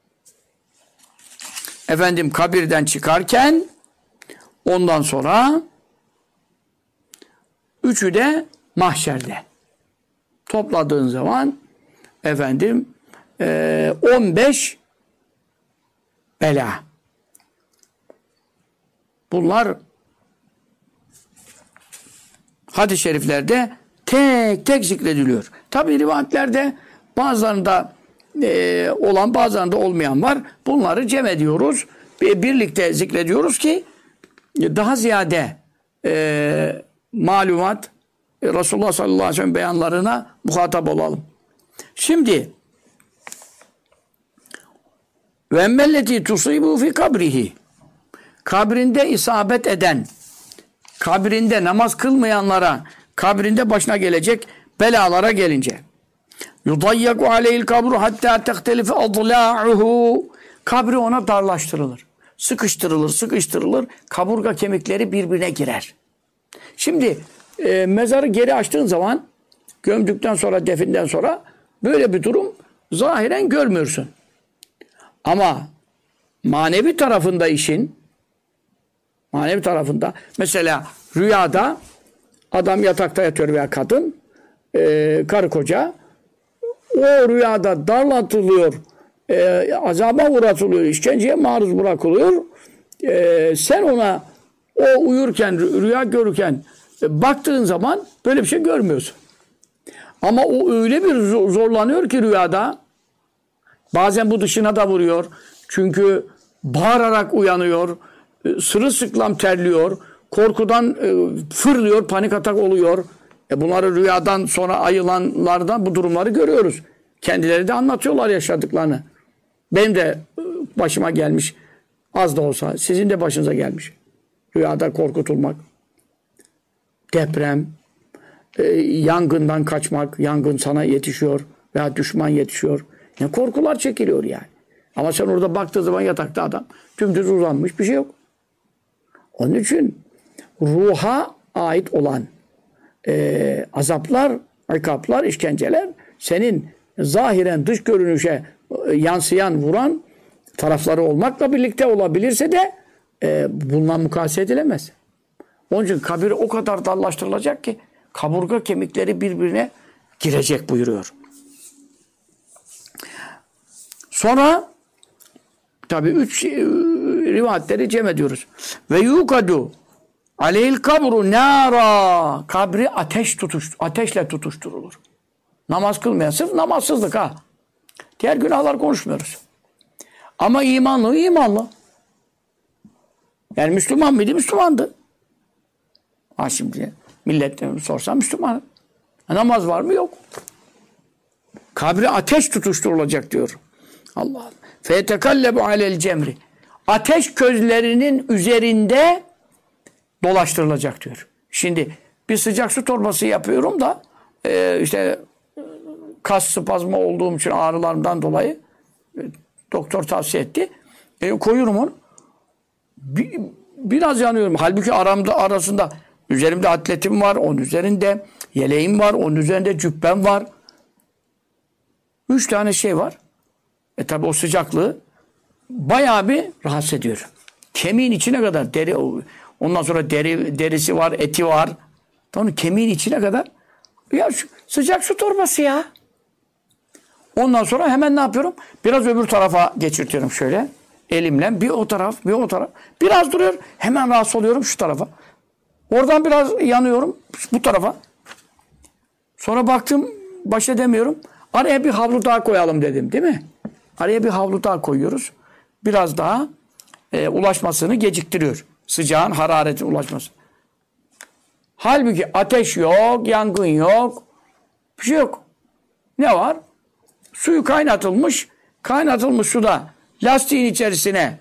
kabirden çıkarken, ondan sonra üçü de mahşerde. Topladığın zaman 15 bela. Bunlar hadis-i şeriflerde tek tek zikrediliyor. Tabi rivayetlerde bazılarında olan, bazılarında olmayan var. Bunları cem ediyoruz. Birlikte zikrediyoruz ki daha ziyade malumat Resulullah sallallahu aleyhi ve sellem beyanlarına muhatap olalım. Şimdi ve emmelleti tusibu fi kabrihi, kabrinde isabet eden, kabrinde namaz kılmayanlara, kabrinde başına gelecek belalara gelince, yudayyaku aleyhil kabru hatta tehtelife adla'uhu, kabri ona darlaştırılır. Sıkıştırılır. Kaburga kemikleri birbirine girer. Şimdi mezarı geri açtığın zaman, gömdükten sonra, definden sonra böyle bir durum zahiren görmüyorsun. Ama manevi tarafında işin, manevi tarafında mesela rüyada adam yatakta yatıyor veya kadın, karı koca, o rüyada darlatılıyor, azaba uğratılıyor, işkenceye maruz bırakılıyor. Sen ona o uyurken, rüya görürken baktığın zaman böyle bir şey görmüyorsun. Ama o öyle bir zorlanıyor ki rüyada, bazen bu dışına da vuruyor. Çünkü bağırarak uyanıyor, sırılsıklam terliyor, korkudan fırlıyor, panik atak oluyor. Bunları rüyadan sonra ayılanlardan bu durumları görüyoruz. Kendileri de anlatıyorlar yaşadıklarını. Benim de başıma gelmiş, az da olsa sizin de başınıza gelmiş. Rüyada korkutulmak, deprem, yangından kaçmak, yangın sana yetişiyor veya düşman yetişiyor. Ne korkular çekiliyor yani. Ama sen orada baktığı zaman yatakta adam dümdüz uzanmış, bir şey yok. Onun için ruha ait olan azaplar, ikaplar, işkenceler senin zahiren dış görünüşe yansıyan, vuran tarafları olmakla birlikte olabilirse de bununla mukayese edilemez. Onun için kabir o kadar darlaştırılacak ki kaburga kemikleri birbirine girecek buyuruyor. Sonra tabi 3 rivayetleri cem ediyoruz. Ve yukadu aleyhil kabru nara, kabri ateşle tutuşturulur. Namaz kılmayan, sırf namazsızlık ha. Diğer günahlar konuşmuyoruz. Ama imanlı. Yani Müslüman mıydı? Müslümandı. Ha şimdi milletten sorsam Müslüman. Namaz var mı? Yok. Kabri ateş tutuşturulacak diyor. Allah. Feyetekallebu alel cemri. Ateş közlerinin üzerinde dolaştırılacak diyor. Şimdi bir sıcak su torbası yapıyorum da işte kas spazmı olduğum için ağrılarımdan dolayı doktor tavsiye etti. Koyuyorum onu. Biraz yanıyorum. Halbuki arasında üzerimde atletim var. Onun üzerinde yeleğim var. Onun üzerinde cübbem var. 3 tane şey var. Tabi o sıcaklığı bayağı bir rahatsız ediyor. Kemiğin içine kadar deri, ondan sonra derisi var, eti var. Onun kemiğin içine kadar. Ya sıcak su torbası ya. Ondan sonra hemen ne yapıyorum? Biraz öbür tarafa geçirtiyorum şöyle. Elimle bir o taraf. Biraz duruyor. Hemen rahatsız oluyorum şu tarafa. Oradan biraz yanıyorum bu tarafa. Sonra baktım baş edemiyorum. Araya bir havlu daha koyalım dedim, değil mi? Araya bir havlu daha koyuyoruz. Biraz daha ulaşmasını geciktiriyor. Sıcağın, hararetin ulaşması. Halbuki ateş yok, yangın yok. Bir şey yok. Ne var? Suyu kaynatılmış suda lastiğin içerisine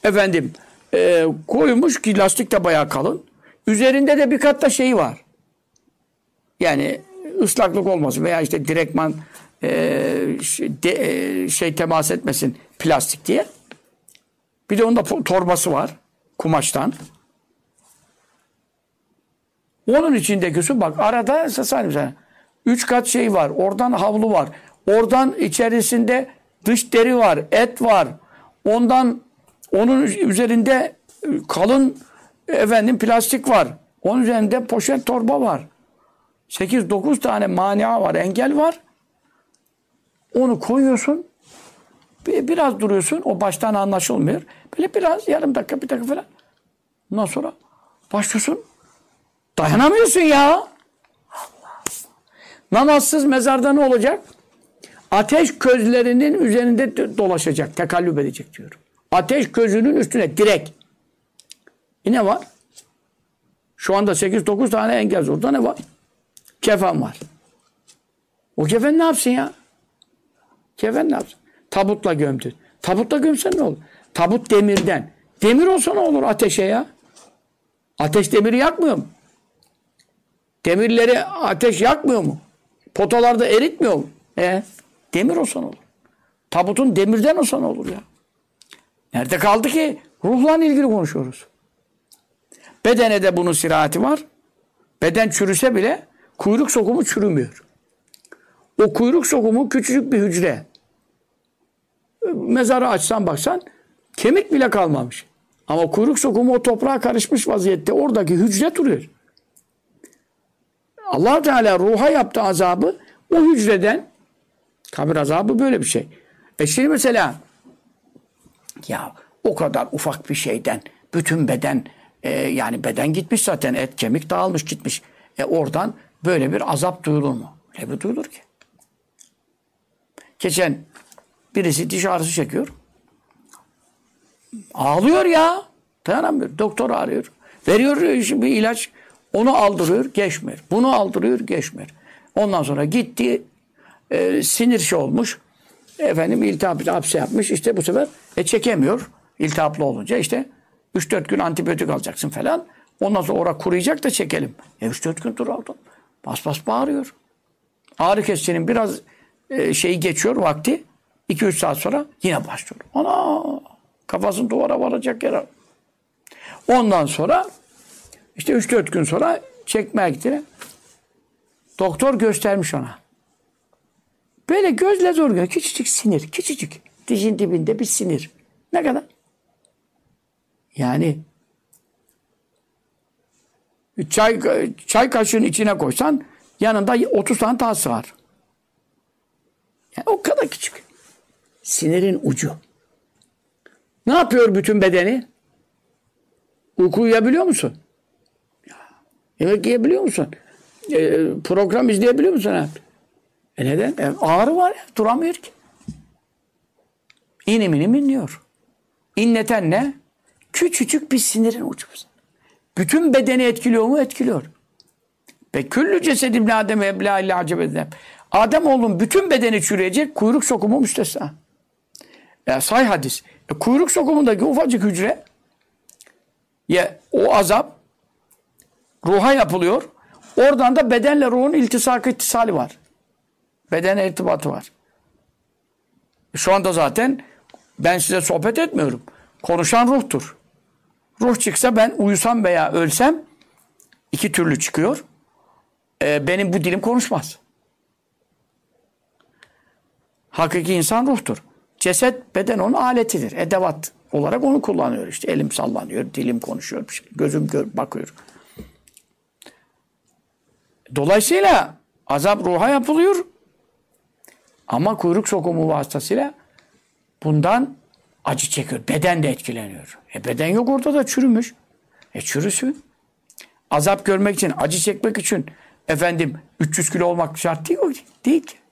koymuş ki lastik de bayağı kalın. Üzerinde de bir kat da şey var. Yani ıslaklık olmasın veya işte direktman temas etmesin plastik diye. Bir de onda torbası var kumaştan. Onun içindeki su bak arada 3 kat şey var. Oradan havlu var. Oradan içerisinde dış deri var. Et var. Onun üzerinde kalın plastik var. Onun üzerinde poşet torba var. 8-9 tane mania var. Engel var. Onu koyuyorsun. Biraz duruyorsun. O baştan anlaşılmıyor. Böyle biraz yarım dakika bir dakika falan. Ondan sonra başlıyorsun. Dayanamıyorsun ya. Allah Allah. Namazsız mezarda ne olacak? Ateş közlerinin üzerinde dolaşacak. Tekallüp edecek diyorum. Ateş közünün üstüne direkt. Ne var? Şu anda 8-9 tane engel. Orada ne var? Kefen var. O kefen ne yapsın ya? Kefen ne yapsın? Tabutla gömdün. Tabutla gömsen ne olur? Tabut demirden. Demir olsa ne olur ateşe ya? Ateş demiri yakmıyor mu? Demirleri ateş yakmıyor mu? Potalarda eritmiyor mu? Demir olsa ne olur? Tabutun demirden olsa ne olur ya? Nerede kaldı ki? Ruhla ilgili konuşuyoruz. Bedene de bunun sirayeti var. Beden çürüse bile kuyruk sokumu çürümüyor. O kuyruk sokumu küçücük bir hücre. Mezarı açsan baksan kemik bile kalmamış. Ama kuyruk sokumu o toprağa karışmış vaziyette oradaki hücre duruyor. Allah Teala ruha yaptığı azabı o hücreden, kabir azabı böyle bir şey. Şimdi mesela ya o kadar ufak bir şeyden bütün beden yani beden gitmiş zaten, et kemik dağılmış gitmiş. Oradan böyle bir azap duyulur mu? Ne bir duyulur ki? Geçen birisi diş ağrısı çekiyor. Ağlıyor ya. Dayanamıyor. Doktor arıyor. Veriyor bir ilaç. Onu aldırıyor. Geçmiyor. Bunu aldırıyor. Geçmiyor. Ondan sonra gitti. Sinir şey olmuş. İltihap hapse yapmış. İşte bu sefer çekemiyor. İltihaplı olunca işte 3-4 gün antibiyotik alacaksın falan. Ondan sonra orada kuruyacak da çekelim. 3-4 gün dur aldım. Bas bas bağırıyor. Ağrı kesicinin biraz şeyi geçiyor vakti. 2-3 saat sonra yine başlıyor. Ana! Kafasını duvara varacak yer. Ondan sonra işte 3-4 gün sonra çekmeye gitti. Doktor göstermiş ona. Böyle gözle zor görüyor. Küçücük sinir. Küçücük. Dişin dibinde bir sinir. Ne kadar? Yani çay kaşığının içine koysan yanında 30 tane daha sığar. Yani o kadar küçük. Sinirin ucu. Ne yapıyor bütün bedeni? Uyku uyuyabiliyor musun? Yemek yiyebiliyor musun? Program izleyebiliyor musun? Neden? Ağrı var ya. Duramıyor ki. İnim inim inliyor. İnleten ne? Küçücük bir sinirin ucu. Bütün bedeni etkiliyor mu? Etkiliyor. Ve küllü cesedimle Adem'e eblâ illâ acebedem. Ademoğlunun bütün bedeni çürüyecek, kuyruk sokumu müstesna. Sahih hadis. Kuyruk sokumundaki ufacık hücre o azap ruha yapılıyor. Oradan da bedenle ruhun ittisali var. Bedene irtibatı var. Şu anda zaten ben size sohbet etmiyorum. Konuşan ruhtur. Ruh çıksa ben uyusam veya ölsem iki türlü çıkıyor. Benim bu dilim konuşmaz. Hakiki insan ruhtur. Ceset beden onun aletidir. Edevat olarak onu kullanıyor işte. Elim sallanıyor, dilim konuşuyor, gözüm bakıyor. Dolayısıyla azap ruha yapılıyor. Ama kuyruk sokumu vasıtasıyla bundan acı çekiyor. Beden de etkileniyor. Beden yok orada da çürümüş. Çürüsün. Azap görmek için, acı çekmek için 300 kilo olmak şart değil o. Değil ki.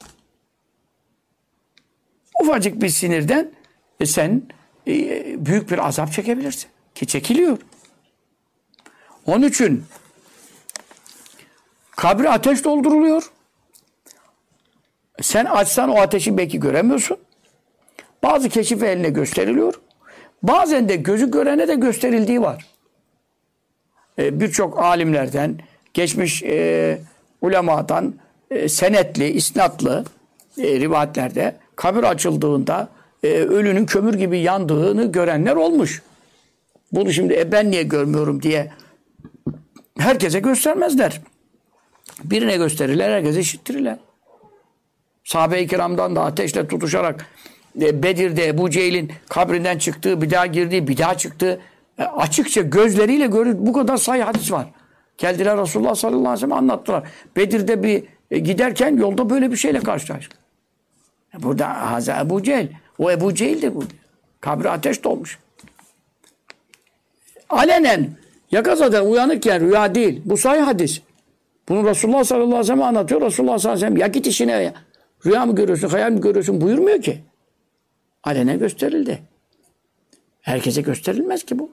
Ufacık bir sinirden sen büyük bir azap çekebilirsin. Ki çekiliyor. Onun için kabri ateş dolduruluyor. Sen açsan o ateşi belki göremiyorsun. Bazı keşif eline gösteriliyor. Bazen de gözü görene de gösterildiği var. Birçok alimlerden, geçmiş ulemadan senetli, isnatlı rivayetlerde kabir açıldığında ölünün kömür gibi yandığını görenler olmuş. Bunu şimdi ben niye görmüyorum diye herkese göstermezler. Birine gösterirler, herkese işittirirler. Sahabe-i kiramdan da ateşle tutuşarak Bedir'de Ebu Cehil'in kabrinden çıktığı, bir daha girdiği, bir daha çıktığı açıkça gözleriyle görür. Bu kadar sayı hadis var. Geldiler Resulullah sallallahu aleyhi ve sellem anlattılar. Bedir'de bir giderken yolda böyle bir şeyle karşılaştık. Burada Haza Ebu Cehil. O Ebu Cehil'dir bu. Kabri ateş dolmuş. Alenen yakazadan uyanırken rüya değil. Bu sayı hadis. Bunu Resulullah sallallahu aleyhi ve sellem anlatıyor. Resulullah sallallahu aleyhi ve sellem ya git işine ya. Rüya mı görüyorsun, hayal mi görüyorsun buyurmuyor ki. Alenen gösterildi. Herkese gösterilmez ki bu.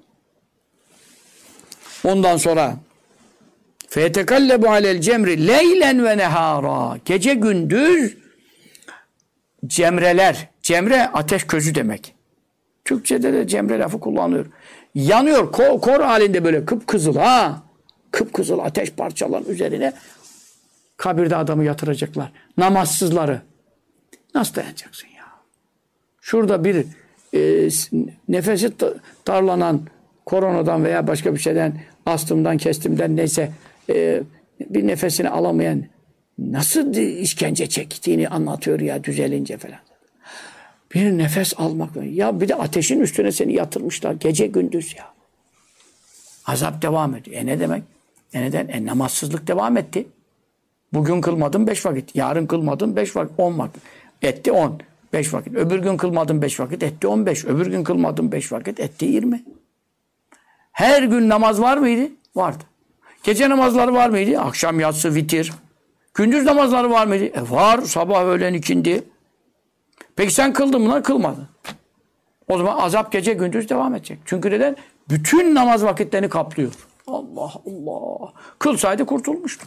Ondan sonra fetekallebu alel cemri leylen ve nehara. Gece gündüz cemreler. Cemre ateş közü demek. Türkçede de cemre lafı kullanılıyor. Yanıyor kor halinde böyle kıpkızıl ha. Kıpkızıl ateş parçaların üzerine kabirde adamı yatıracaklar. Namazsızları. Nasıl dayanacaksın ya? Şurada bir nefesi darlanan koronadan veya başka bir şeyden astımdan kestimden neyse bir nefesini alamayan nasıl işkence çektiğini anlatıyor ya düzelince falan. Bir nefes almak. Ya bir de ateşin üstüne seni yatırmışlar. Gece gündüz ya. Azap devam ediyor. Ne demek? Neden? Namazsızlık devam etti. Bugün kılmadın 5 vakit. Yarın kılmadın 5 vakit. 10 vakit. Etti 10. 5 vakit. Öbür gün kılmadın 5 vakit. Etti 15. Öbür gün kılmadın 5 vakit. Etti 20. Her gün namaz var mıydı? Vardı. Gece namazları var mıydı? Akşam yatsı, vitir. Gündüz namazları var mıydı? Var. Sabah, öğlen, ikindi. Peki sen kıldın mı? Kılmadın. O zaman azap gece gündüz devam edecek. Çünkü neden? Bütün namaz vakitlerini kaplıyor. Allah Allah. Kılsaydı kurtulmuştu.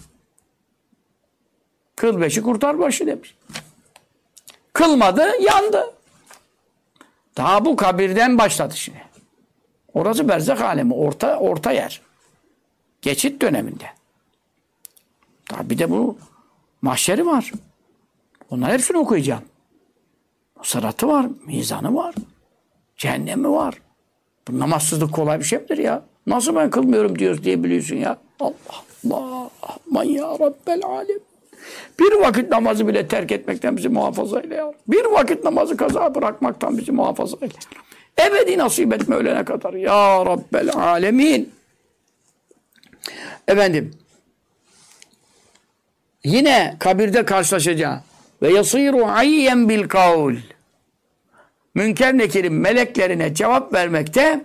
Kıl beşi kurtar başı demiş. Kılmadı, yandı. Daha bu kabirden başladı şimdi. Orası berzak alemi, orta yer. Geçit döneminde. Daha bir de bu mahşeri var. Onların hepsini okuyacağım. Sıratı var, mizanı var. Cehennemi var. Bu namazsızlık kolay bir şey midir ya? Nasıl ben kılmıyorum diyoruz diye biliyorsun ya. Allah Allah. Aman ya Rabbel alem. Bir vakit namazı bile terk etmekten bizi muhafaza eyle ya. Bir vakit namazı kaza bırakmaktan bizi muhafaza eyle. Ebedi nasip etme ölene kadar. Ya Rabbel alemin. Efendim. Yine kabirde karşılaşacağım. Ve yasiru ayyen bil kavl. Münker Nekir'in meleklerine cevap vermekte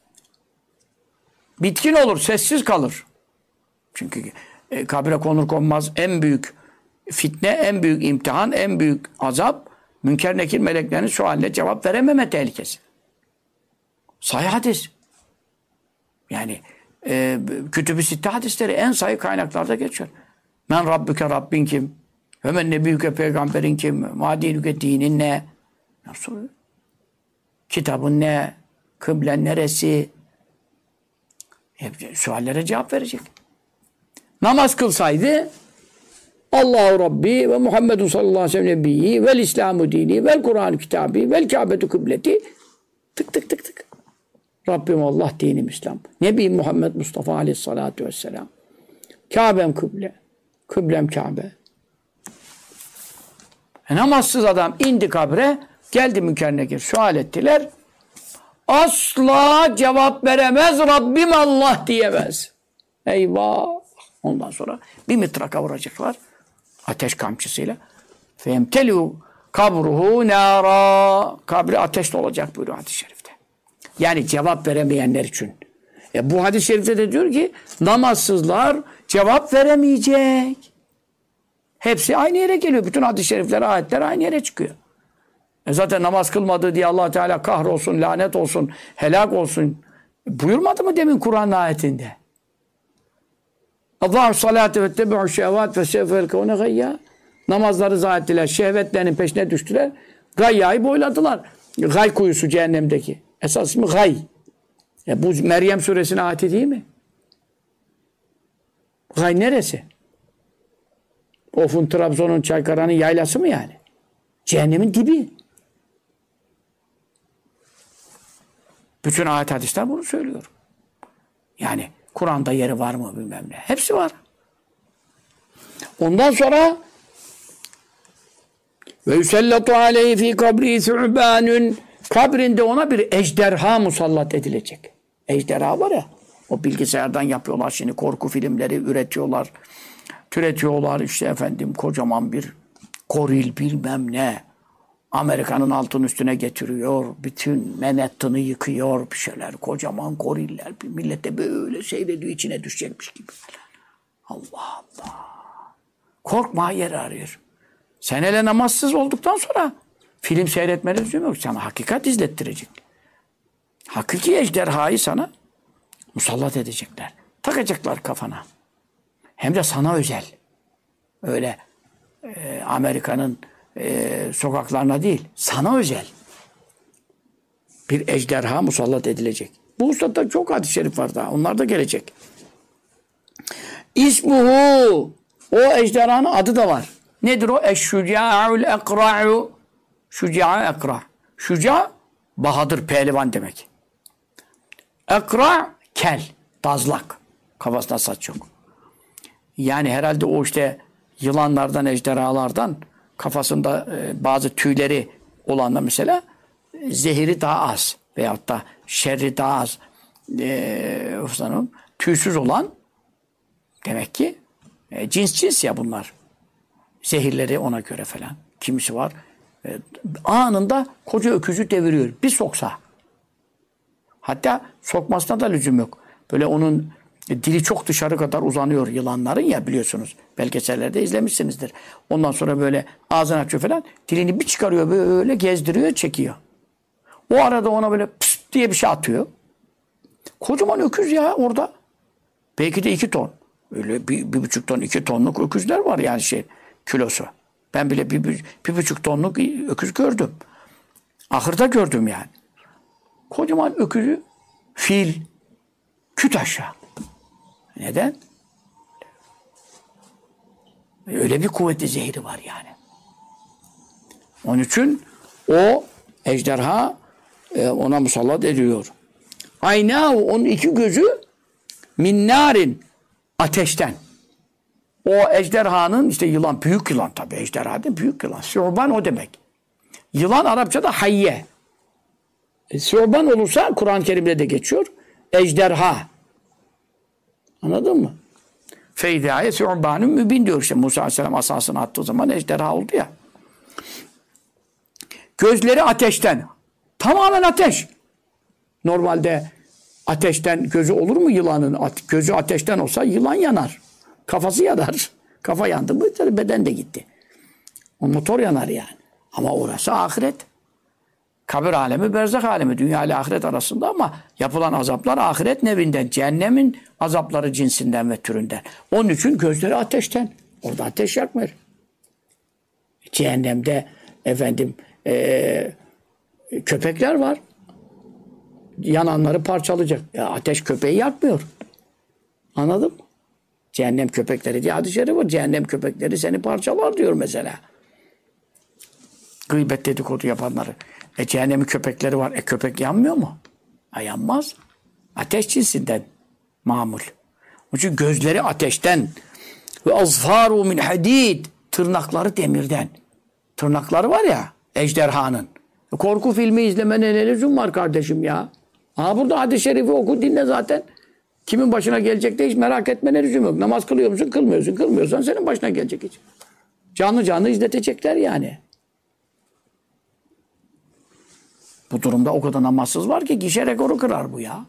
bitkin olur, sessiz kalır. Çünkü kabire konur konmaz en büyük fitne, en büyük imtihan, en büyük azap Münker Nekir meleklerinin sualine cevap verememe tehlikesi. Sahih hadis. Yani Kütüb-i Sitte hadisleri en sahih kaynaklarda geçiyor. Men Rabbüke Rabbin kim? Ve men nebiyüke peygamberin kim? Ma dinüke dinin ne? Soruyor. Kitabın ne? Kıblen neresi? Hep suallere cevap verecek. Namaz kılsaydı Allahu Rabbi ve Muhammedun sallallahu aleyhi ve sellem nebiyyi vel İslamu dini vel Kur'an-ı kitabı vel Kâbetu kıbleti tık tık tık tık. Rabbim Allah dinim İslam. Nebiyim Muhammed Mustafa aleyhissalatu vesselam. Kâbem kıble. Kıblem Kâbe. Namazsız adam indi kabre, geldi Münker Nekir, sual ettiler. Asla cevap veremez, Rabbim Allah diyemez. Eyvah! Ondan sonra bir mitraka vuracaklar. Ateş kamçısıyla. Femtelu kabruhu nâra. Kabri ateşle olacak buyuruyor hadis-i şerifte. Yani cevap veremeyenler için. Bu hadis-i şerifte de diyor ki namazsızlar cevap veremeyecek. Hepsi aynı yere geliyor. Bütün hadis-i şerifler, ayetler aynı yere çıkıyor. Zaten namaz kılmadı diye Allah Teala kahrolsun, lanet olsun, helak olsun buyurmadı mı demin Kur'an ayetinde? Allahu salate ve tebi'u şehvat ve şefel kavne gayya. Namazları zayi ettiler, şehvetlerinin peşine düştüler. Gayyayı boyladılar. Gay kuyusu cehennemdeki. Esas ismi gay. Bu Meryem suresinin ayeti değil mi? Gay neresi? Of'un, Trabzon'un, Çaykara'nın yaylası mı yani? Cehennemin dibi. Bütün ayet hadisler bunu söylüyor. Yani Kur'an'da yeri var mı bilmem ne. Hepsi var. Ondan sonra ve yusellatu aleyhi fi kabri thu'banun, kabrinde ona bir ejderha musallat edilecek. Ejderha var ya, o bilgisayardan yapıyorlar şimdi, korku filmleri üretiyorlar, türetiyorlar işte efendim, kocaman bir goril bilmem ne. Amerika'nın altın üstüne getiriyor. Bütün Manhattan'ı yıkıyor bir şeyler. Kocaman goriller. Bir millete böyle seyrediyor, içine düşecekmiş gibi. Allah Allah. Korkma, yer arıyor. Sen hele namazsız olduktan sonra film seyretmene lüzum yok. Sana hakikat izlettirecek. Hakiki ejderhayı sana musallat edecekler. Takacaklar kafana. Hem de sana özel. Öyle Amerika'nın sokaklarına değil, sana özel bir ejderha musallat edilecek. Bu hususta çok hadis-i şerif var daha. Onlar da gelecek. İsmuhu, o ejderhanın adı da var. Nedir o? Eşşüca'ul ekra'u. Şüca'a ekra. Şüca, bahadır, pehlivan demek. Ekra, kel, dazlak. Kafasında saç yok. Yani herhalde o işte yılanlardan, ejderhalardan kafasında bazı tüyleri olanla mesela zehiri daha az veyahut da şerri daha az tüysüz olan demek ki cins ya bunlar. Zehirleri ona göre falan. Kimisi var anında koca öküzü deviriyor. Bir soksa. Hatta sokmasına da lüzum yok. Böyle onun dili çok dışarı kadar uzanıyor yılanların ya, biliyorsunuz. Belgesellerde izlemişsinizdir. Ondan sonra böyle ağzını açıyor falan. Dilini bir çıkarıyor, böyle gezdiriyor, çekiyor. O arada ona böyle pıst diye bir şey atıyor. Kocaman öküz ya orada. Belki de 2 ton. Öyle 1,5 ton, 2 tonluk öküzler var yani kilosu. Ben bile 1,5 tonluk öküz gördüm. Ahırda gördüm yani. Kocaman öküzü fil küt aşağı. Neden? Öyle bir kuvvetli zehri var yani. Onun için o ejderha ona musallat ediyor. Aynahu, onun 2 gözü min narin, ateşten. O ejderhanın işte yılan, büyük yılan tabii, ejderha değil, büyük yılan. Su'ban o demek. Yılan Arapçada hayye. Su'ban olursa Kur'an-ı Kerim'de de geçiyor. Ejderha. Anladın mı? Feydâye su'banun mübin diyor işte. Musa Aleyhisselam asasını attığı zaman ejderha oldu ya. Gözleri ateşten. Tamamen ateş. Normalde ateşten gözü olur mu yılanın? Gözü ateşten olsa yılan yanar. Kafası yanar. Kafa yandı mı beden de gitti. O motor yanar yani. Ama orası ahiret. Kabir alemi, berzak alemi. Dünya ile ahiret arasında ama yapılan azaplar ahiret nevinden. Cehennemin azapları cinsinden ve türünden. Onun için gözleri ateşten. Orada ateş yakmıyor. Cehennemde efendim köpekler var. Yananları parçalayacak. Ya ateş köpeği yakmıyor. Anladın mı? Cehennem köpekleri diye hadis-i şerif var. Cehennem köpekleri seni parçalar diyor mesela. Gıybet dedikodu yapanları. Cehennemin köpekleri var. Köpek yanmıyor mu? Yanmaz. Ateş cinsinden mamul. Onun için gözleri ateşten ve azfaru min hadid, tırnakları demirden. Tırnakları var ya ejderhanın. Korku filmi izlemene ne lüzum var kardeşim ya? Burada hadis-i şerifi oku, dinle zaten. Kimin başına gelecek de hiç merak etmene lüzum yok. Namaz kılıyor musun? Kılmıyorsun. Kılmıyorsan senin başına gelecek hiç. Canlı canlı izletecekler yani. Bu durumda o kadar namazsız var ki gişe rekoru kırar bu ya.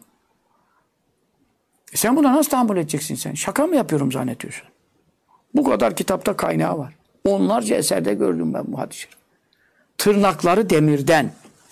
Sen buna nasıl tahammül edeceksin sen? Şaka mı yapıyorum zannediyorsun? Bu kadar kitapta kaynağı var. Onlarca eserde gördüm ben bu hadisi. Tırnakları demirden.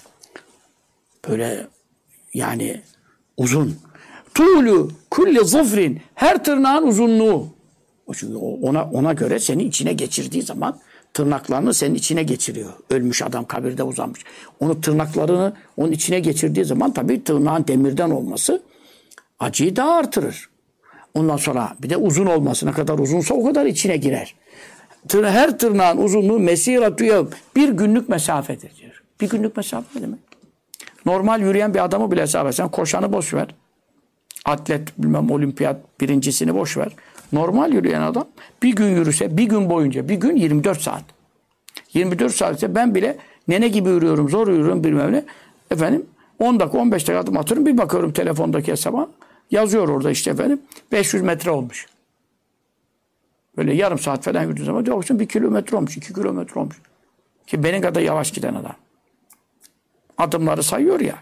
Böyle yani uzun. Tuğlu kulli zıfrin. Her tırnağın uzunluğu. Çünkü ona göre seni içine geçirdiği zaman tırnaklarını senin içine geçiriyor. Ölmüş adam kabirde uzanmış. Onu tırnaklarını onun içine geçirdiği zaman tabii tırnağın demirden olması acıyı daha artırır. Ondan sonra bir de uzun olması, ne kadar uzunsa o kadar içine girer. Her tırnağın uzunluğu mesiratü bir günlük mesafedir diyor. Bir günlük mesafe ne demek? Normal yürüyen bir adamı bile hesap etsen, koşanı boş ver. Atlet, bilmem olimpiyat birincisini boş ver. Normal yürüyen adam bir gün yürüse, bir gün boyunca, bir gün 24 saat. 24 saat ise ben bile nene gibi yürüyorum, zor yürüyorum bilmem ne. Efendim 10 dakika, 15 dakika adım atıyorum. Bir bakıyorum telefondaki hesaba. Yazıyor orada işte efendim. 500 metre olmuş. Böyle yarım saat falan yürüdüğün zaman diyorsun 1 kilometre olmuş, 2 kilometre olmuş. Ki benim kadar yavaş giden adam. Adımları sayıyor ya.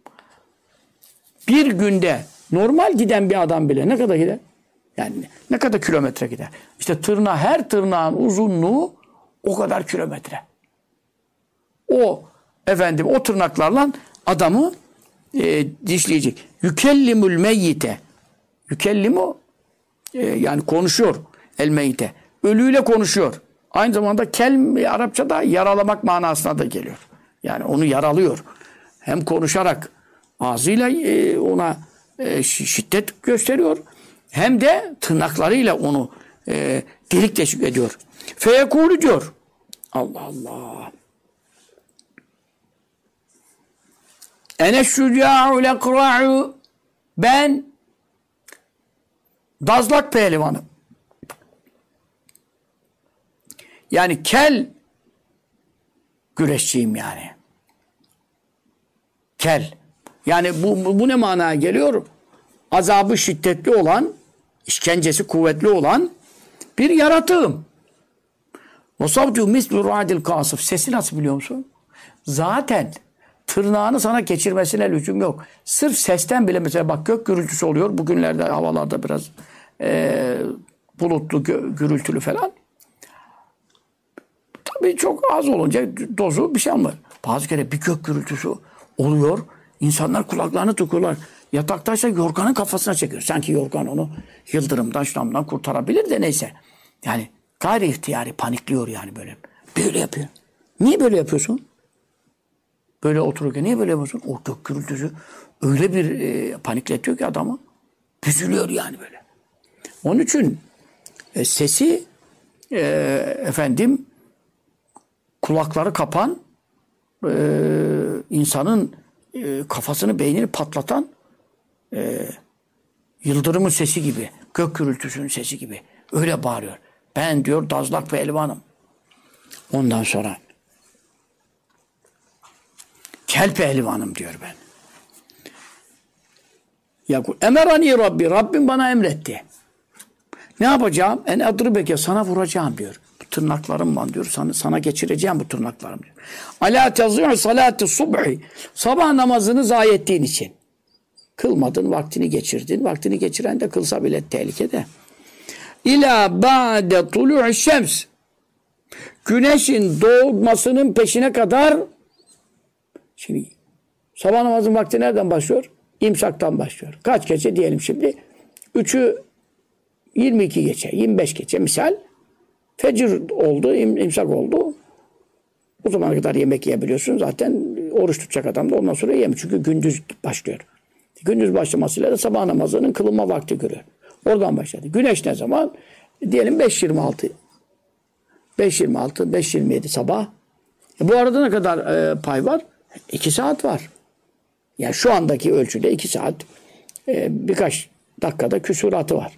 Bir günde normal giden bir adam bile ne kadar gider? Yani ne kadar kilometre gider? İşte her tırnağın uzunluğu o kadar kilometre. O tırnaklarla adamı dişleyecek. Yükellimul meyyite. Yükellimu yani konuşuyor el meyyite. Ölüyle konuşuyor. Aynı zamanda Arapçada yaralamak manasına da geliyor. Yani onu yaralıyor. Hem konuşarak ağzıyla ona şiddet gösteriyor. Hem de tırnaklarıyla onu delik deşik ediyor. Feyekûlü diyor. Allah Allah. Eneşşücâ'u lekra'u. Ben dazlak pehlivanım. Yani kel güreşçiyim yani. Kel. Yani bu ne manaya geliyor? Azabı şiddetli olan, işkencesi kuvvetli olan bir yaratığım. Musavcu mislu ra'dil kasıf. Sesi nasıl biliyor musun? Zaten tırnağını sana geçirmesine lüzum yok. Sırf sesten bile mesela bak gök gürültüsü oluyor. Bugünlerde havalarda biraz bulutlu, gürültülü falan. Tabii çok az olunca dozu bir şey almıyor. Bazı kere bir gök gürültüsü oluyor. İnsanlar kulaklarını tıkıyorlar. Yataktaysa yorganın kafasına çekiyor. Sanki yorgan onu yıldırımdan, şundan kurtarabilir de neyse. Yani gayri ihtiyari panikliyor yani böyle. Böyle yapıyor. Niye böyle yapıyorsun? Böyle otururken niye böyle yapıyorsun? O gök gürültüsü öyle bir panikletiyor ki adamı. Büzülüyor yani böyle. Onun için sesi kulakları kapan insanın kafasını, beynini patlatan yıldırımın sesi gibi, gök gürültüsünün sesi gibi. Öyle bağırıyor. Ben diyor dazlak pehlivanım. Ondan sonra kel pehlivanım diyor ben. Yakul emerani Rabbi. Rabbim bana emretti. Ne yapacağım? En adribeke sana vuracağım diyor. Bu tırnaklarım var diyor. Sana geçireceğim bu tırnaklarım diyor. Ala tazî'u salâti subhi. Sabah namazını zayi ettiğin için. Kılmadın, vaktini geçirdin. Vaktini geçiren de kılsa bile tehlikede. İlâ ba'de tulû'i şems. Güneşin doğmasının peşine kadar şimdi sabah namazın vakti nereden başlıyor? İmsaktan başlıyor. Kaç gece diyelim şimdi? 3'ü 22 geçe, 25 geçe misal. Fecir oldu, imsak oldu. O zamana kadar yemek yiyebiliyorsun. Zaten oruç tutacak adam da ondan sonra yemiyor. Çünkü gündüz başlıyor. Gündüz başlamasıyla da sabah namazının kılınma vakti görüyor. Oradan başladı. Güneş ne zaman? Diyelim 5.26. 5.26, 5.27 sabah. Bu arada ne kadar pay var? 2 saat var. Yani şu andaki ölçüde 2 saat birkaç dakikada küsuratı var.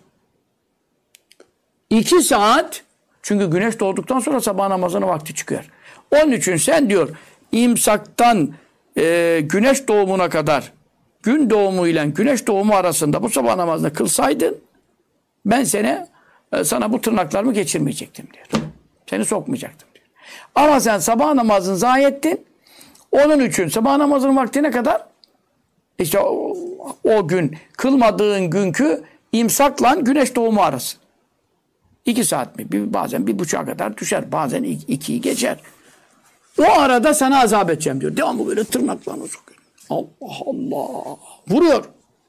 2 saat çünkü güneş doğduktan sonra sabah namazının vakti çıkıyor. Onun için sen diyor imsaktan güneş doğumuna kadar gün doğumu ile güneş doğumu arasında bu sabah namazını kılsaydın ben sana bu tırnaklarımı geçirmeyecektim diyor. Seni sokmayacaktım diyor. Ama sen sabah namazını zayi ettin. Onun için sabah namazının vaktine kadar işte o gün kılmadığın günkü imsakla güneş doğumu arası. 2 saat mi? Bazen 1,5'a kadar düşer. Bazen 2'yi geçer. O arada sana azap edeceğim diyor. Devamlı böyle tırnaklarını sokuyor. Allah Allah. Vuruyor.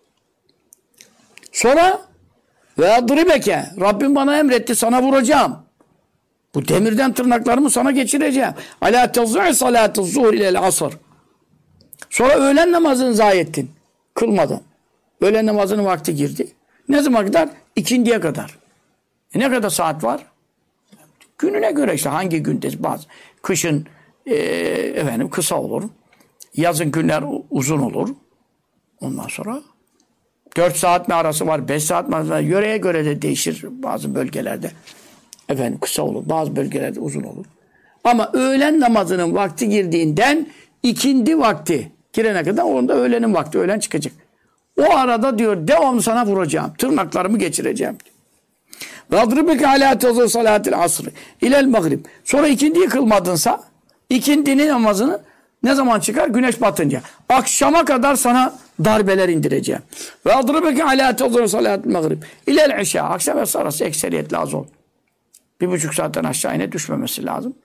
Sonra ve adribeke. Rabbim bana emretti sana vuracağım. Bu demirden tırnaklarımı sana geçireceğim. Alâ tezî'i salâtu zuhur ilel asr. Sonra öğlen namazını zayi ettin. Kılmadan. Öğlen namazının vakti girdi. Ne zaman kadar? İkindiye kadar. Ne kadar saat var? Gününe göre işte hangi günde bazı. Kışın kısa olur. Yazın günler uzun olur. Ondan sonra 4 saat mi arası var, 5 saat mi arası var? Yöreye göre de değişir bazı bölgelerde. Efendim kısa olur, bazı bölgelerde uzun olur. Ama öğlen namazının vakti girdiğinden ikindi vakti girene kadar onda öğlenin vakti, öğlen çıkacak. O arada diyor devamlı sana vuracağım, tırnaklarımı geçireceğim. Ve adribeke alâ tezû salâtil asrı ilel mağrib. Sonra ikindiyi kılmadınsa ikindinin namazını ne zaman çıkar? Güneş batınca. Akşama kadar sana darbeler indireceğim. Ve adribeke alâ tezû salâtil mağrib ilel işâ. Akşam ve arası ekseriyetle az ol. 1,5 saatten aşağı yine düşmemesi lazım.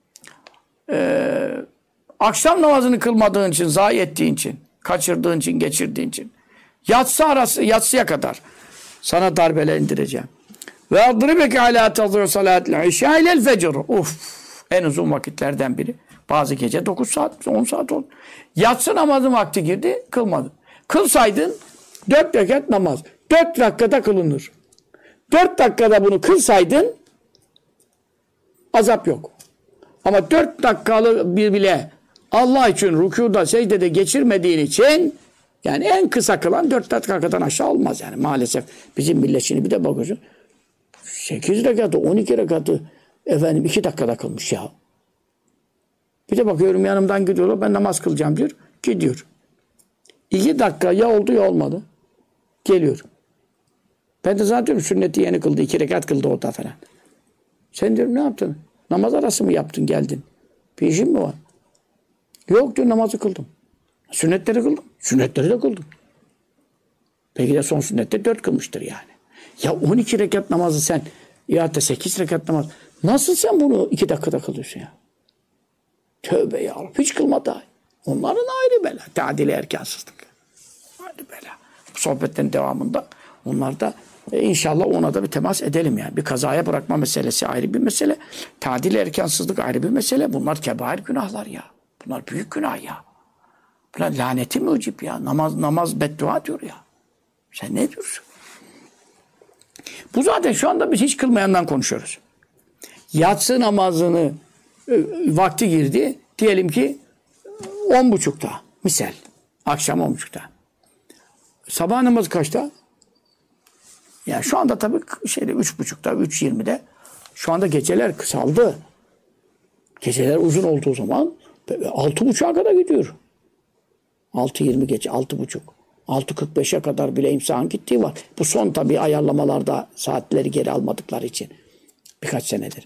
Akşam namazını kılmadığın için, zayi ettiğin için, kaçırdığın için, geçirdiğin için yatsı arası, yatsıya kadar sana darbeler indireceğim. Ve adribeke alâ tezû salâtil işâ ilel fecr. En uzun vakitlerden biri. Bazı gece 9 saat, 10 saat oldu. Yatsı namazın vakti girdi, kılmadın. Kılsaydın 4 rekat namaz. 4 dakikada kılınır. 4 dakikada bunu kılsaydın azap yok. Ama 4 dakikalı bir bile Allah için rükûda, secdede geçirmediğin için yani en kısa kılan 4 dakikadan aşağı olmaz yani maalesef. Bizim millet şimdi bir de bakıyorsun 8 rekatı, 12 rekatı efendim 2 dakikada kılmış ya. Bir de bakıyorum yanımdan gidiyorlar, ben namaz kılacağım diyor. Gidiyor. 2 dakika ya oldu ya olmadı. Geliyor. Ben de zaten sünneti yeni kıldı. 2 rekat kıldı orada falan. Sen diyorum ne yaptın? Namaz arası mı yaptın geldin? Bir işin mi var? Yok diyor namazı kıldım. Sünnetleri kıldım. Sünnetleri de kıldım. Peki de son sünnette 4 kılmıştır yani. Ya 12 rekat namazı sen ya da 8 rekat namaz. Nasıl sen bunu 2 dakikada kılıyorsun ya? Tövbe ya Allah. Hiç kılma dahi. Onların ayrı bela. Tadili erkansızlık. Ayrı bela. Bu sohbetin devamında onlar da inşallah ona da bir temas edelim yani. Bir kazaya bırakma meselesi ayrı bir mesele. Tadili erkansızlık ayrı bir mesele. Bunlar kebair günahlar ya. Bunlar büyük günah ya. Bunlar laneti mucib ya. Namaz beddua diyor ya. Sen ne diyorsun? Bu zaten şu anda biz hiç kılmayandan konuşuyoruz. Yatsı namazını vakti girdi. Diyelim ki 10.30'da. Misal. Akşam 10.30'da. Sabah namazı kaçta? Yani şu anda tabii 3.30'da, 3.20'de. Şu anda geceler kısaldı. Geceler uzun olduğu zaman 6.30'a kadar gidiyor. 6.20 gece, 6.30. 6.45'e kadar bile imsahın gittiği var. Bu son tabii ayarlamalarda saatleri geri almadıkları için. Birkaç senedir.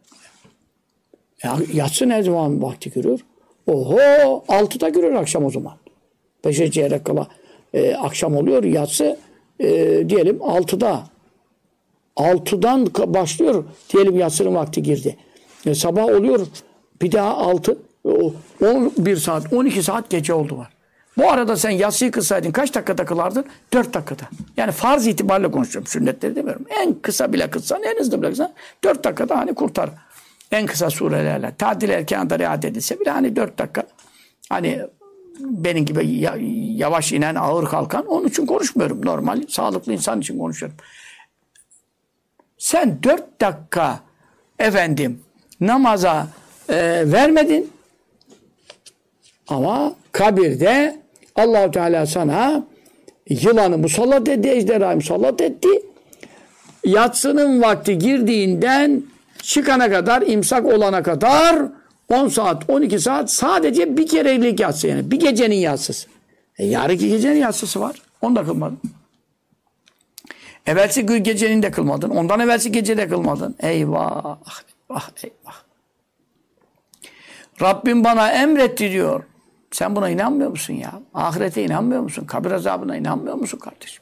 Yatsı ne zaman vakti görüyor? Oho! 6'da görüyor akşam o zaman. 5'e çeyrek kala akşam oluyor. Yatsı diyelim 6'da. 6'dan başlıyor. Diyelim yatsının vakti girdi. Sabah oluyor. Bir daha 6. 11 saat, 12 saat gece oldu var. Bu arada sen yatsıyı kılsaydın kaç dakikada kılardın? 4 dakikada. Yani farz itibariyle konuşuyorum. Sünnetleri demiyorum. En kısa bile kılsan, en hızlı bile kılsan 4 dakikada hani kurtar. En kısa surelerle. Tadil erkânda riayet edilse bile hani 4 dakika. Hani benim gibi yavaş inen, ağır kalkan onun için konuşmuyorum. Normal, sağlıklı insan için konuşuyorum. Sen 4 dakika efendim namaza vermedin. Ama kabirde Allah-u Teala sana yılanı musallat etti, ejderhayı musallat etti. Yatsının vakti girdiğinden çıkana kadar, imsak olana kadar 10 saat, 12 saat sadece bir kerelik yatsı yani. Bir gecenin yatsısı. Yarınki gecenin yatsısı var. Onu da kılmadın. Evvelsi gecenin de kılmadın. Ondan evvelsi gece de kılmadın. Eyvah, eyvah, eyvah. Rabbim bana emretti diyor. Sen buna inanmıyor musun ya? Ahirete inanmıyor musun? Kabir azabına inanmıyor musun kardeşim?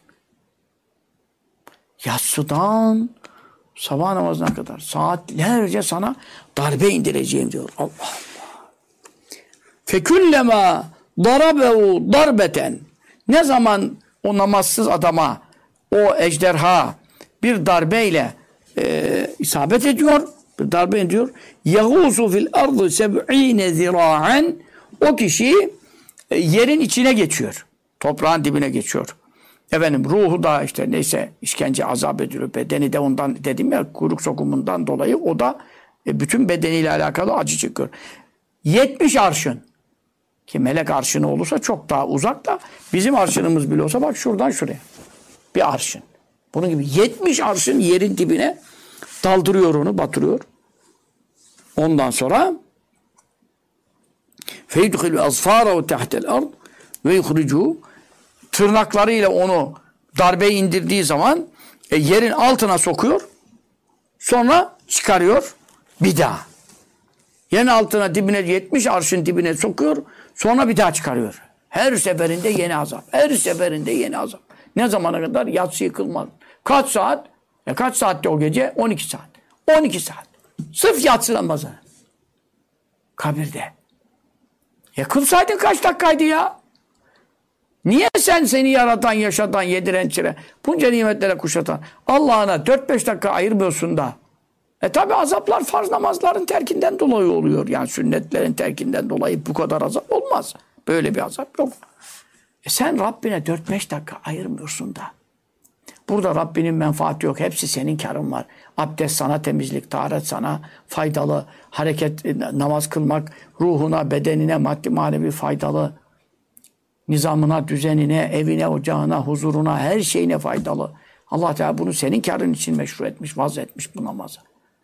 Yatsıdan sabah namazına kadar saatlerce sana darbe indireceğim diyor. Allah Allah. Fekullema darabehu darbeten. Ne zaman o namazsız adama o ejderha bir darbeyle isabet ediyor, bir darbe ediyor. Yahusu fil ardı seb'ine zira'en. O kişi yerin içine geçiyor. Toprağın dibine geçiyor. Efendim ruhu da işte neyse işkence azap ediliyor. Bedeni de ondan dedim ya kuyruk sokumundan dolayı o da bütün bedeniyle alakalı acı çekiyor. 70 arşın ki melek arşını olursa çok daha uzak da bizim arşınımız bile olsa bak şuradan şuraya. Bir arşın. Bunun gibi 70 arşın yerin dibine daldırıyor onu, batırıyor. Ondan sonra فَيُدْخِلُ أَظْفَارَهُ تَحْتَ الْأَرْضِ وَيُخْرِجُهُ tırnaklarıyla onu darbe indirdiği zaman yerin altına sokuyor. Sonra çıkarıyor bir daha. Yerin altına dibine 70 arşın dibine sokuyor. Sonra bir daha çıkarıyor. Her seferinde yeni azap. Her seferinde yeni azap. Ne zamana kadar? Yatsı yıkılmaz. Kaç saat? Kaç saatte o gece? 12 saat. 12 saat. Sırf yatsı namazı. Kabirde. Kılsaydın kaç dakikaydı ya? Niye seni yaratan, yaşatan, yediren, içiren, bunca nimetlere kuşatan Allah'ına 4-5 dakika ayırmıyorsun da? Tabi azaplar farz namazların terkinden dolayı oluyor. Yani sünnetlerin terkinden dolayı bu kadar azap olmaz. Böyle bir azap yok. Sen Rabbine 4-5 dakika ayırmıyorsun da. Burada Rabbinin menfaati yok. Hepsi senin karın var. Abdest sana temizlik, taharet sana faydalı. Hareket, namaz kılmak ruhuna, bedenine, maddi manevi faydalı. Nizamına, düzenine, evine, ocağına, huzuruna, her şeyine faydalı. Allah Teala bunu senin karın için meşru etmiş, vaz etmiş bu namazı.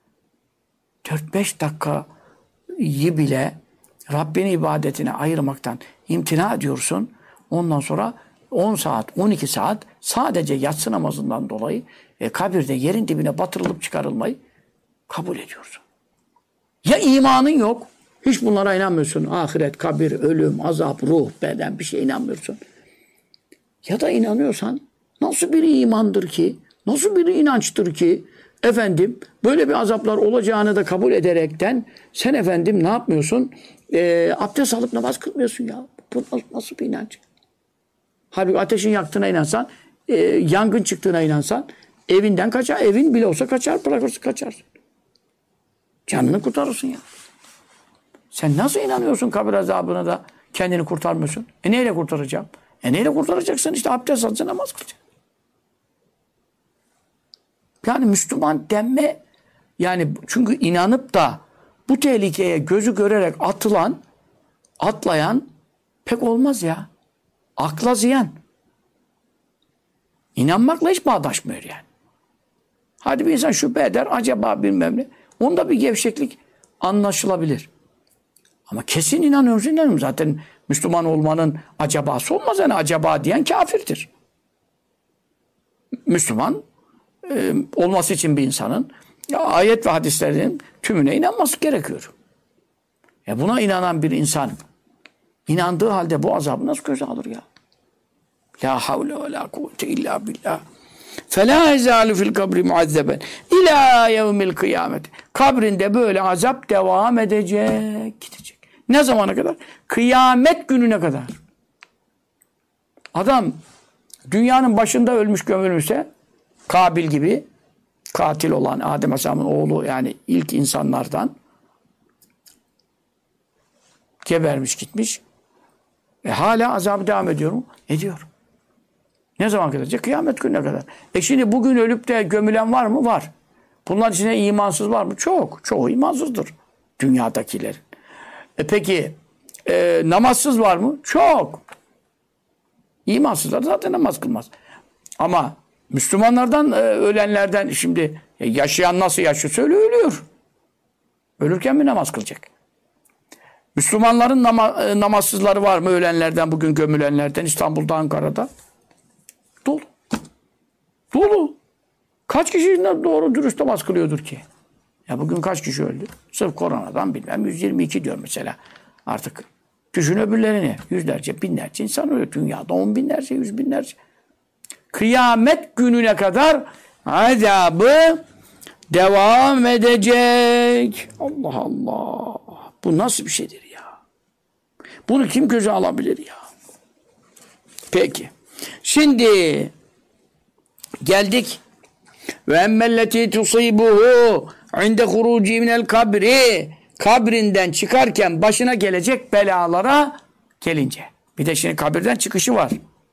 4-5 dakikayı bile Rabbinin ibadetine ayırmaktan imtina ediyorsun. Ondan sonra 10 saat, 12 saat sadece yatsı namazından dolayı kabirde yerin dibine batırılıp çıkarılmayı kabul ediyorsun. Ya imanın yok, hiç bunlara inanmıyorsun. Ahiret, kabir, ölüm, azap, ruh, beden bir şeye inanmıyorsun. Ya da inanıyorsan nasıl bir imandır ki, nasıl bir inançtır ki efendim böyle bir azaplar olacağını da kabul ederekten sen efendim ne yapmıyorsun? Abdest alıp namaz kılmıyorsun ya. Bu nasıl bir inanç? Halbuki ateşin yaktığına inansan, yangın çıktığına inansan evinden kaçar. Evin bile olsa kaçar, bırakırsın kaçarsın. Canını kurtarırsın ya. Sen nasıl inanıyorsun kabir azabına da kendini kurtarmıyorsun? Neyle kurtaracağım? Neyle kurtaracaksın? İşte abdest alacaksın, namaz kılacaksın. Yani Müslüman denme, yani çünkü inanıp da bu tehlikeye gözü görerek atlayan pek olmaz ya. Akla ziyan. İnanmakla hiç bağdaşmıyor yani. Hadi bir insan şüphe eder, acaba bilmem ne. Onda bir gevşeklik anlaşılabilir. Ama kesin inanıyorum. Zaten Müslüman olmanın acabası olmaz. Yani acaba diyen kafirdir. Müslüman olması için bir insanın ayet ve hadislerin tümüne inanması gerekiyor. Buna inanan bir insan inandığı halde bu azabı nasıl göze alır ya? La havle ve la kuvvete illa billah. فَلَا يَزَالُ فِي الْقَبْرِ مُعَذَّبًا اِلَى يَوْمِ الْقِيَامَةِ Kabrinde böyle azap devam edecek, gidecek. Ne zamana kadar? Kıyamet gününe kadar. Adam dünyanın başında ölmüş gömülmüşse, Kabil gibi katil olan Adem Aleyhisselam'ın oğlu, yani ilk insanlardan gebermiş gitmiş. Hala azabı devam ediyor mu? Ediyor. Ne zaman kadar? Kıyamet gününe kadar. Şimdi bugün ölüp de gömülen var mı? Var. Bunların içinde imansız var mı? Çok. Çoğu imansızdır. Dünyadakilerin. Peki namazsız var mı? Çok. İmansızlar zaten namaz kılmaz. Ama Müslümanlardan ölenlerden şimdi yaşayan nasıl yaşıyorsa öyle ölüyor. Ölürken mi namaz kılacak? Müslümanların namazsızları var mı ölenlerden, bugün gömülenlerden İstanbul'da, Ankara'da? Dolu. Dolu. Kaç kişi doğru dürüst namaz kılıyordur ki? Bugün kaç kişi öldü? Sırf koronadan bilmem 122 diyor mesela. Artık düşün öbürlerini. Yüzlerce, binlerce insan ölüyor. Dünyada 10 binlerce, 100 binlerce. Kıyamet gününe kadar azabı devam edecek. Allah Allah. Bu nasıl bir şeydir ya? Bunu kim göze alabilir ya? Peki. Şimdi geldik. Ve emmelleti tusibuhu inde huruci minel kabri. Kabrinden çıkarken başına gelecek belalara gelince. Bir de şimdi kabirden çıkışı var.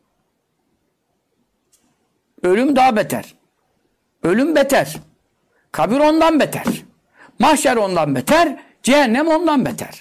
Ölüm daha beter. Ölüm beter. Kabir ondan beter. Mahşer ondan beter. Cehennem ondan beter.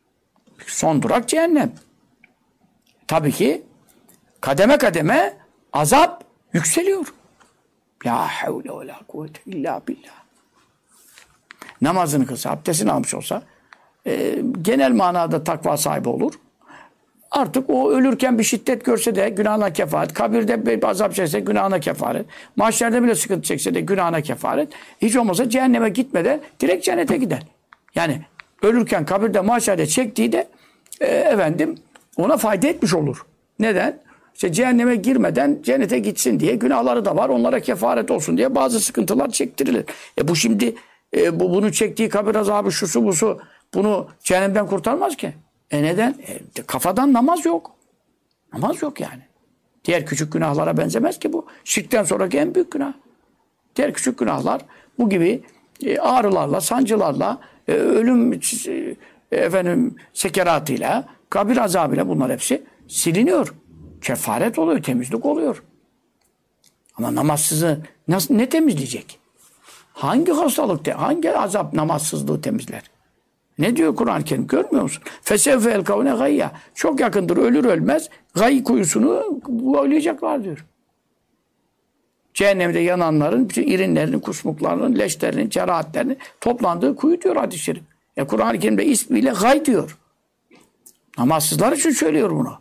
Son durak cehennem. Tabii ki kademe kademe azap yükseliyor. La havle ve la kuvvete illa billah. Namazını kılsa, abdestini almış olsa genel manada takva sahibi olur. Artık o ölürken bir şiddet görse de günahına kefaret. Kabirde bir azap çekse günahına kefaret. Mahşerde bile sıkıntı çekse de günahına kefaret. Hiç olmazsa cehenneme gitmeden direkt cennete gider. Yani ölürken kabirde mahşerde çektiği de ona fayda etmiş olur. Neden? İşte cehenneme girmeden cennete gitsin diye günahları da var. Onlara kefaret olsun diye bazı sıkıntılar çektirilir. Bu şimdi bunu çektiği kabir azabı şusu busu bunu cehennemden kurtarmaz ki. Neden? Kafadan namaz yok. Namaz yok yani. Diğer küçük günahlara benzemez ki bu. Şirkten sonraki en büyük günah. Diğer küçük günahlar bu gibi ağrılarla, sancılarla, ölüm sekeratıyla, kabir azabıyla bunlar hepsi siliniyor. Kefaret oluyor, temizlik oluyor. Ama namazsızı ne temizleyecek? Hangi hastalık, hangi azap namazsızlığı temizler? Ne diyor Kur'an-ı Kerim? Görmüyor musun? Fesevfe el kavne gayya. Çok yakındır, ölür ölmez gay kuyusunu boylayacaklar diyor. Cehennemde yananların, bütün irinlerinin, kusmuklarının, leşlerinin, cerahatlerinin toplandığı kuyu diyor hadis-i şerif. Kur'an-ı Kerim'de ismiyle gay diyor. Namazsızlar için söylüyor bunu.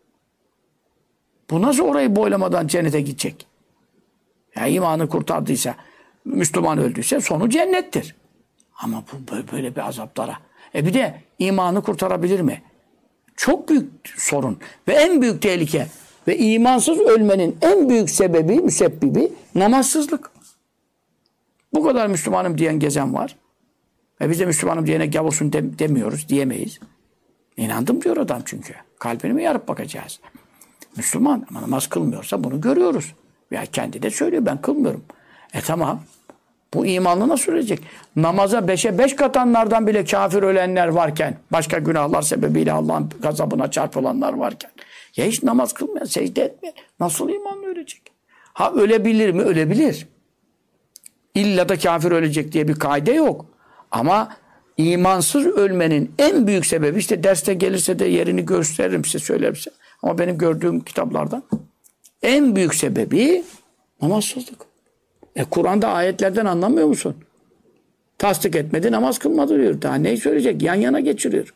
Bu nasıl orayı boylamadan cennete gidecek? Yani imanı kurtardıysa, Müslüman öldüyse sonu cennettir. Ama bu böyle bir azaplara. Bir de imanı kurtarabilir mi? Çok büyük sorun ve en büyük tehlike ve imansız ölmenin en büyük sebebi, müsebbibi namazsızlık. Bu kadar Müslümanım diyen gezen var. Ve biz de Müslümanım diyene gavursun demiyoruz, diyemeyiz. İnandım diyor adam çünkü. Kalbini mi yarıp bakacağız? Müslüman ama namaz kılmıyorsa bunu görüyoruz. Veya kendi de söylüyor ben kılmıyorum. Tamam. Bu imanlı nasıl ölecek? Namaza 5'e 5 katanlardan bile kafir ölenler varken, başka günahlar sebebiyle Allah'ın gazabına çarpılanlar varken, ya hiç namaz kılmayan, secde etmeyen, nasıl imanlı ölecek? Ha ölebilir mi? Ölebilir. İlla da kafir ölecek diye bir kaide yok. Ama imansız ölmenin en büyük sebebi, işte derste gelirse de yerini gösteririm size, söylerim size. Ama benim gördüğüm kitaplardan en büyük sebebi namazsızlık. Kur'an'da ayetlerden anlamıyor musun? Tasdik etmedi, namaz kılmadı diyor. Daha neyi söyleyecek? Yan yana geçiriyor.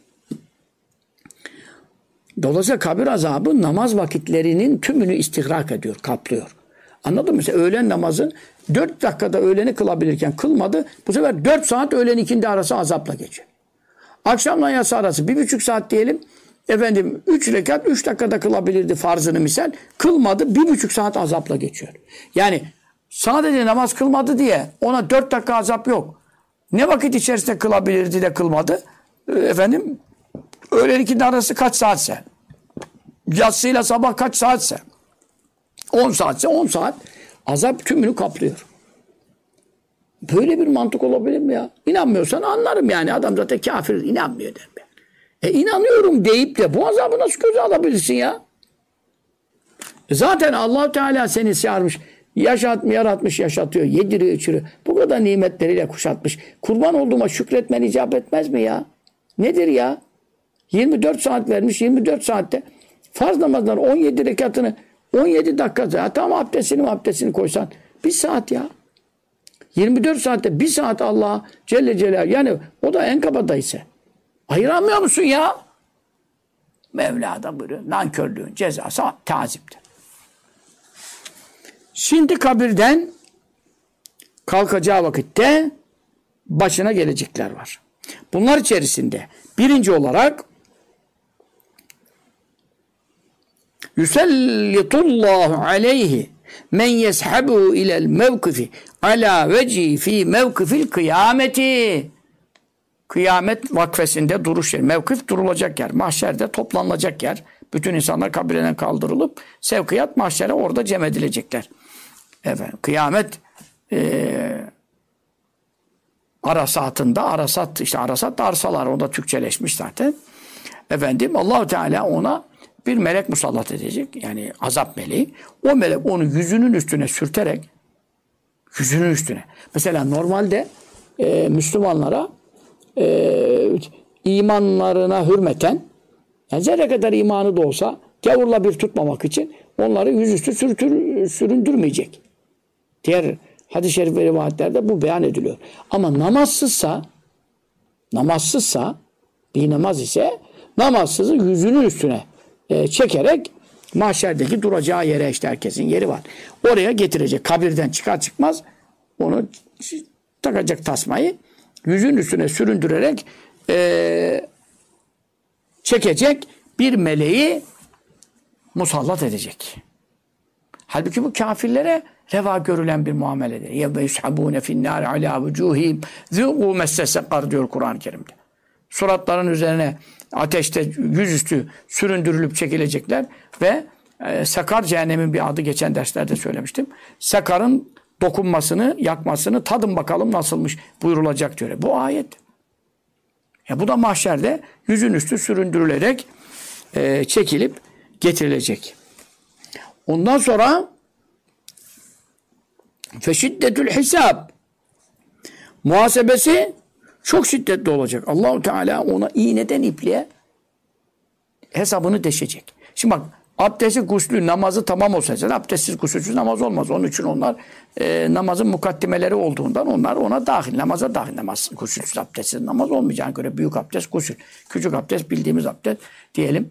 Dolayısıyla kabir azabı namaz vakitlerinin tümünü istihrak ediyor, kaplıyor. Anladın mı? Mesela öğlen namazın 4 dakikada öğleni kılabilirken kılmadı. Bu sefer 4 saat öğlen ikindi arası azapla geçiyor. Akşamla yatsı arası 1,5 saat diyelim. 3 rekat 3 dakikada kılabilirdi farzını misal. Kılmadı, 1,5 saat azapla geçiyor. Yani sadece namaz kılmadı diye ona 4 dakika azap yok. Ne vakit içerisinde kılabilirdi de kılmadı? Öğlen ikindi arası kaç saatse, yatsıyla sabah kaç saatse, 10 saatse 10 saat azap tümünü kaplıyor. Böyle bir mantık olabilir mi ya? İnanmıyorsan anlarım yani. Adam zaten kafir, inanmıyor der ben. İnanıyorum deyip de bu azabı nasıl göze alabilirsin ya? Zaten Allah Teala seni çağırmış, yaratmış, yaşatıyor, yediriyor, içiriyor. Bu kadar nimetleriyle kuşatmış. Kurban olduğuma şükretmen icap etmez mi ya? Nedir ya? 24 saat vermiş, 24 saatte farz namazlar 17 rekatını 17 dakika. Ya tamam abdestini koysan 1 saat ya. 24 saatte 1 saat Allah Celle Celaluhu, yani o da en kabadaysa. Ayıramıyor musun ya? Mevla da buyuruyor. Nankörlüğün cezası taziptir. Şimdi kabirden kalkacağı vakitte başına gelecekler var. Bunlar içerisinde birinci olarak Yusellitullahu aleyhi men yeshabu ilel mevkifi ala vecihi fi mevkifil kıyameti. Kıyamet vakfesinde duruş yeri. Mevkif durulacak yer. Mahşerde toplanılacak yer. Bütün insanlar kabirden kaldırılıp sevkiyat mahşere orada cem edilecekler. Kıyamet arasatında, arasat da arsalar, o da Türkçeleşmiş zaten. Allah-u Teala ona bir melek musallat edecek. Yani azap meleği. O melek onu yüzünün üstüne sürterek, yüzünün üstüne. Mesela normalde Müslümanlara imanlarına hürmeten, yani zerre kadar imanı da olsa Gavurla bir tutmamak için onları yüzüstü süründürmeyecek. Diğer hadis-i şerif ve rivayetlerde bu beyan ediliyor. Ama namazsızsa bir namaz ise namazsızı yüzünün üstüne çekerek mahşerdeki duracağı yere, işte herkesin yeri var, oraya getirecek. Kabirden çıkar çıkmaz onu takacak tasmayı, yüzün üstüne süründürerek çekecek, bir meleği musallat edecek. Halbuki bu kafirlere reva görülen bir muameledir. يَبَيْسْحَبُونَ فِي النَّارِ عَلَى وُجُوهِهِمْ ذُقُوا مَسَّ سَقَرْ diyor Kur'an-ı Kerim'de. Suratların üzerine ateşte yüzüstü süründürülüp çekilecekler ve Sakar, cehennemin bir adı, geçen derslerde söylemiştim. Sakar'ın dokunmasını, yakmasını tadın bakalım nasılmış buyurulacak diyor. Bu ayet. Bu da mahşerde yüzün üstü süründürülerek çekilip getirilecek. Ondan sonra feşiddetül hisab, muhasebesi çok şiddetli olacak. Allahu Teala ona iğneden ipliğe hesabını deşecek. Şimdi bak, abdesti, guslü, namazı tamam olsa, abdestsiz, gusülsüz namaz olmaz. Onun için onlar namazın mukaddimeleri olduğundan onlar ona dahil, namaza dahil. Namaz, gusülsüz, abdestsiz namaz olmayacağına göre büyük abdest, gusül. Küçük abdest, bildiğimiz abdest diyelim.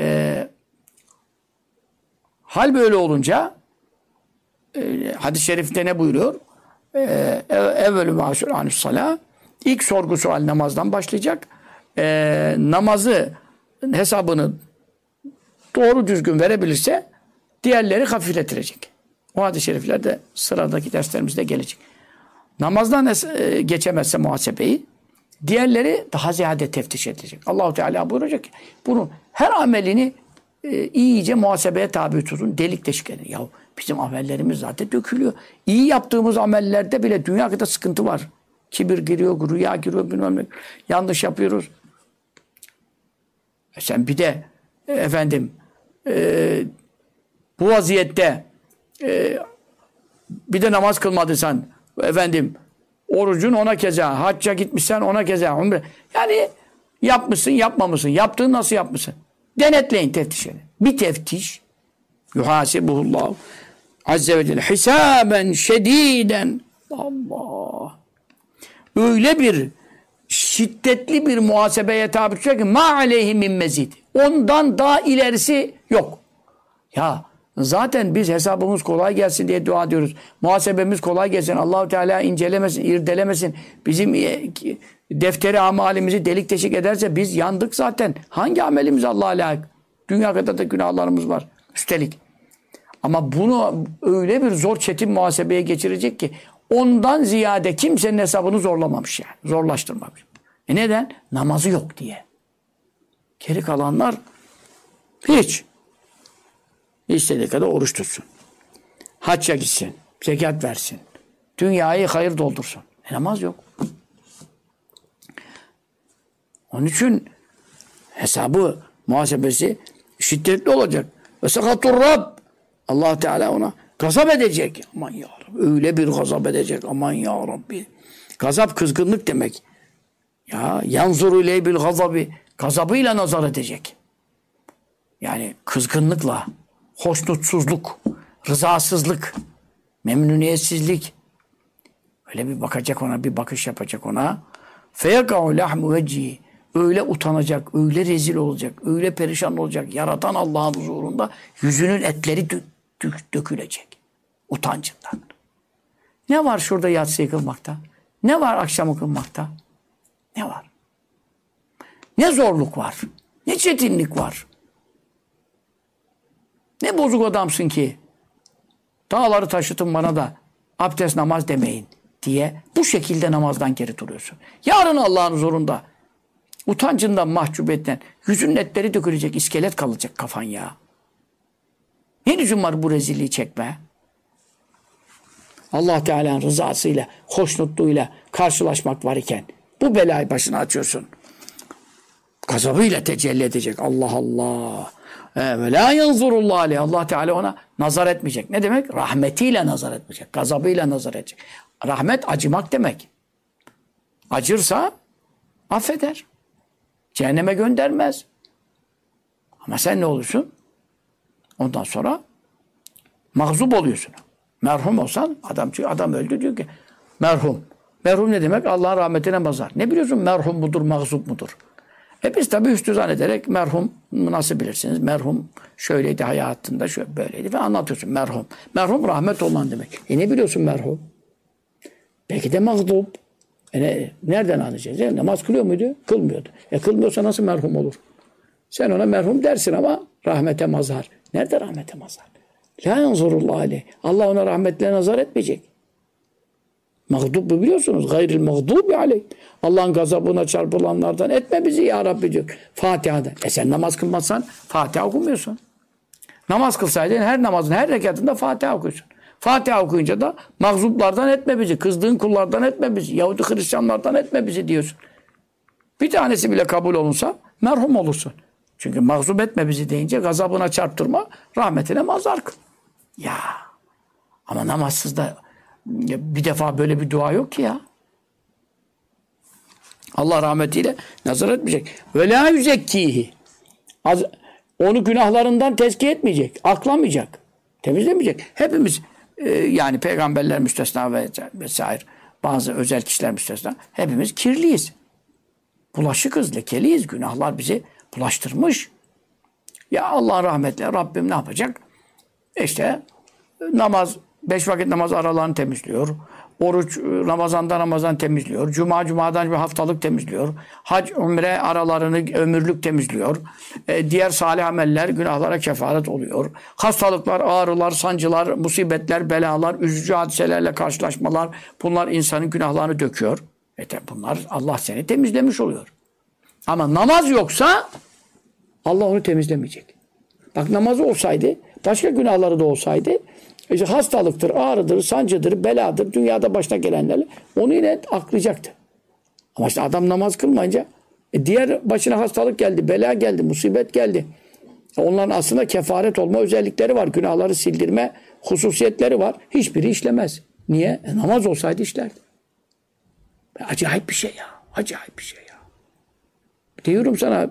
Hal böyle olunca hadis-i şerifte ne buyuruyor? Evvelü maşur anüs-salâ, İlk sorgu sual namazdan başlayacak. Namazı hesabını doğru düzgün verebilirse diğerleri hafifletirecek. O hadis-i şeriflerde sıradaki derslerimizde gelecek. Namazdan geçemezse muhasebeyi, diğerleri daha ziyade teftiş edilecek. Allahu Teala buyuracak ki bunun her amelini iyice muhasebeye tabi tutun. Delik deşik edin. Ya bizim amellerimiz zaten dökülüyor. İyi yaptığımız amellerde bile dünya kadar sıkıntı var. Kibir giriyor, rüya giriyor, bilmem ne. Yanlış yapıyoruz. Sen bir de bu vaziyette bir de namaz kılmadıysan, orucun ona keza, hacca gitmişsen ona keza, umre. Yani yapmışsın, yapmamışsın. Yaptığın nasıl yapmışsın? Denetleyin, teftiş edin. Bir teftiş, yuhasibuhullahu azze ve celle hisaben şediden. Allah. Öyle bir şiddetli bir muhasebeye tabi tutacak ki ma aleyhi min mezid. Ondan daha ilerisi yok. Ya zaten biz hesabımız kolay gelsin diye dua ediyoruz. Muhasebemiz kolay gelsin. Allahu Teala incelemesin, irdelemesin. Bizim defteri amalimizi delik deşik ederse biz yandık zaten. Hangi amelimiz Allah'a layık? Dünya kadar da günahlarımız var. Üstelik. Ama bunu öyle bir zor, çetin muhasebeye geçirecek ki ondan ziyade kimsenin hesabını zorlamamış yani. Zorlaştırmamış. Neden? Namazı yok diye. Geri kalanlar hiç. İstediği kadar oruç tutsun. Hacca gitsin. Zekat versin. Dünyayı hayır doldursun. Namaz yok. Onun için hesabı, muhasebesi şiddetli olacak. Ve sekatur Rab. Allah Teala ona gazap edecek. Aman ya Rabbi. Öyle bir gazap edecek. Aman ya Rabbi. Gazap kızgınlık demek. Ya yanzuru iley bil gazabi. Gazabıyla nazar edecek. Yani kızgınlıkla, hoşnutsuzluk, rızasızlık, memnuniyetsizlik. Öyle bir bakacak ona, bir bakış yapacak ona. Feyekâhu lahmu vecihi. Öyle utanacak, öyle rezil olacak, öyle perişan olacak. Yaratan Allah'ın huzurunda yüzünün etleri dökülecek. Utancından. Ne var şurada yatsı kılmakta? Ne var akşamı kılmakta? Ne var? Ne zorluk var? Ne çetinlik var? Ne bozuk adamsın ki? Dağları taşıtın bana da abdest namaz demeyin diye bu şekilde namazdan geri duruyorsun. Yarın Allah'ın huzurunda utancından, mahcubiyetten yüzünün etleri dökülecek, iskelet kalacak kafan ya. Ne lüzum var bu rezilliği çekme? Allah Teala'nın rızasıyla, hoşnutluğuyla karşılaşmak var iken bu belayı başına açıyorsun. Gazabıyla tecelli edecek. Allah Allah. Ve la yanzurullah aleyh. Allah Teala ona nazar etmeyecek. Ne demek? Rahmetiyle nazar etmeyecek. Gazabıyla nazar edecek. Rahmet acımak demek. Acırsa affeder. Cehenneme göndermez. Ama sen ne olursun? Ondan sonra mağzup oluyorsun. Merhum olsan adam öldü diyor ki merhum. Merhum ne demek? Allah'ın rahmetine mazhar. Ne biliyorsun merhum mudur, mağzup mudur? Biz tabii hüsnü zannederek merhum nasıl bilirsiniz? Merhum şöyleydi hayatında, şöyle böyleydi ve anlatıyorsun merhum. Merhum rahmet olan demek. Ne biliyorsun merhum? Belki de mağdup. Nereden anlayacağız? Namaz kılıyor muydu? Kılmıyordu. Kılmıyorsa nasıl merhum olur? Sen ona merhum dersin ama rahmete mazhar. Nerede rahmete mazhar? La yanzurullah aleyh. Allah ona rahmetle nazar etmeyecek. Mağdubu biliyorsunuz. Gayril mağdubi aleyh. Allah'ın gazabına çarpılanlardan etme bizi ya Rabbi diyor. Fatiha'da. Sen namaz kılmazsan Fatiha okumuyorsun. Namaz kılsaydın her namazın her rekatında Fatiha okuyorsun. Fatiha okuyunca da mağzuplardan etme bizi. Kızdığın kullardan etme bizi. Yahudi Hristiyanlardan etme bizi diyorsun. Bir tanesi bile kabul olunsa merhum olursun. Çünkü mağzup etme bizi deyince gazabına çarptırma, rahmetine mazhar kıl. Ya ama namazsız da bir defa böyle bir dua yok ki ya. Allah rahmetiyle nazar etmeyecek. Ve la yüzekkihi. Onu günahlarından tezkiye etmeyecek, aklamayacak, temizlemeyecek. Hepimiz yani peygamberler müstesna vesaire bazı özel kişiler müstesna hepimiz kirliyiz. Bulaşıkız, lekeliyiz. Günahlar bizi bulaştırmış. Ya Allah rahmetle Rabbim ne yapacak? Namaz, 5 vakit namaz aralarını temizliyor. Oruç Ramazan temizliyor. Cuma'dan bir haftalık temizliyor. Hac, umre aralarını ömürlük temizliyor. Diğer salih ameller günahlara kefaret oluyor. Hastalıklar, ağrılar, sancılar, musibetler, belalar, üzücü hadiselerle karşılaşmalar bunlar insanın günahlarını döküyor. Bunlar Allah seni temizlemiş oluyor. Ama namaz yoksa Allah onu temizlemeyecek. Bak namazı olsaydı, başka günahları da olsaydı hastalıktır, ağrıdır, sancıdır, beladır, dünyada başına gelenlerle onu yine aklayacaktı. Ama adam namaz kılmayınca diğer başına hastalık geldi, bela geldi, musibet geldi. Onların aslında kefaret olma özellikleri var. Günahları sildirme hususiyetleri var. Hiçbiri işlemez. Niye? Namaz olsaydı işlerdi. Acayip bir şey ya. Acayip bir şey ya. Diyorum sana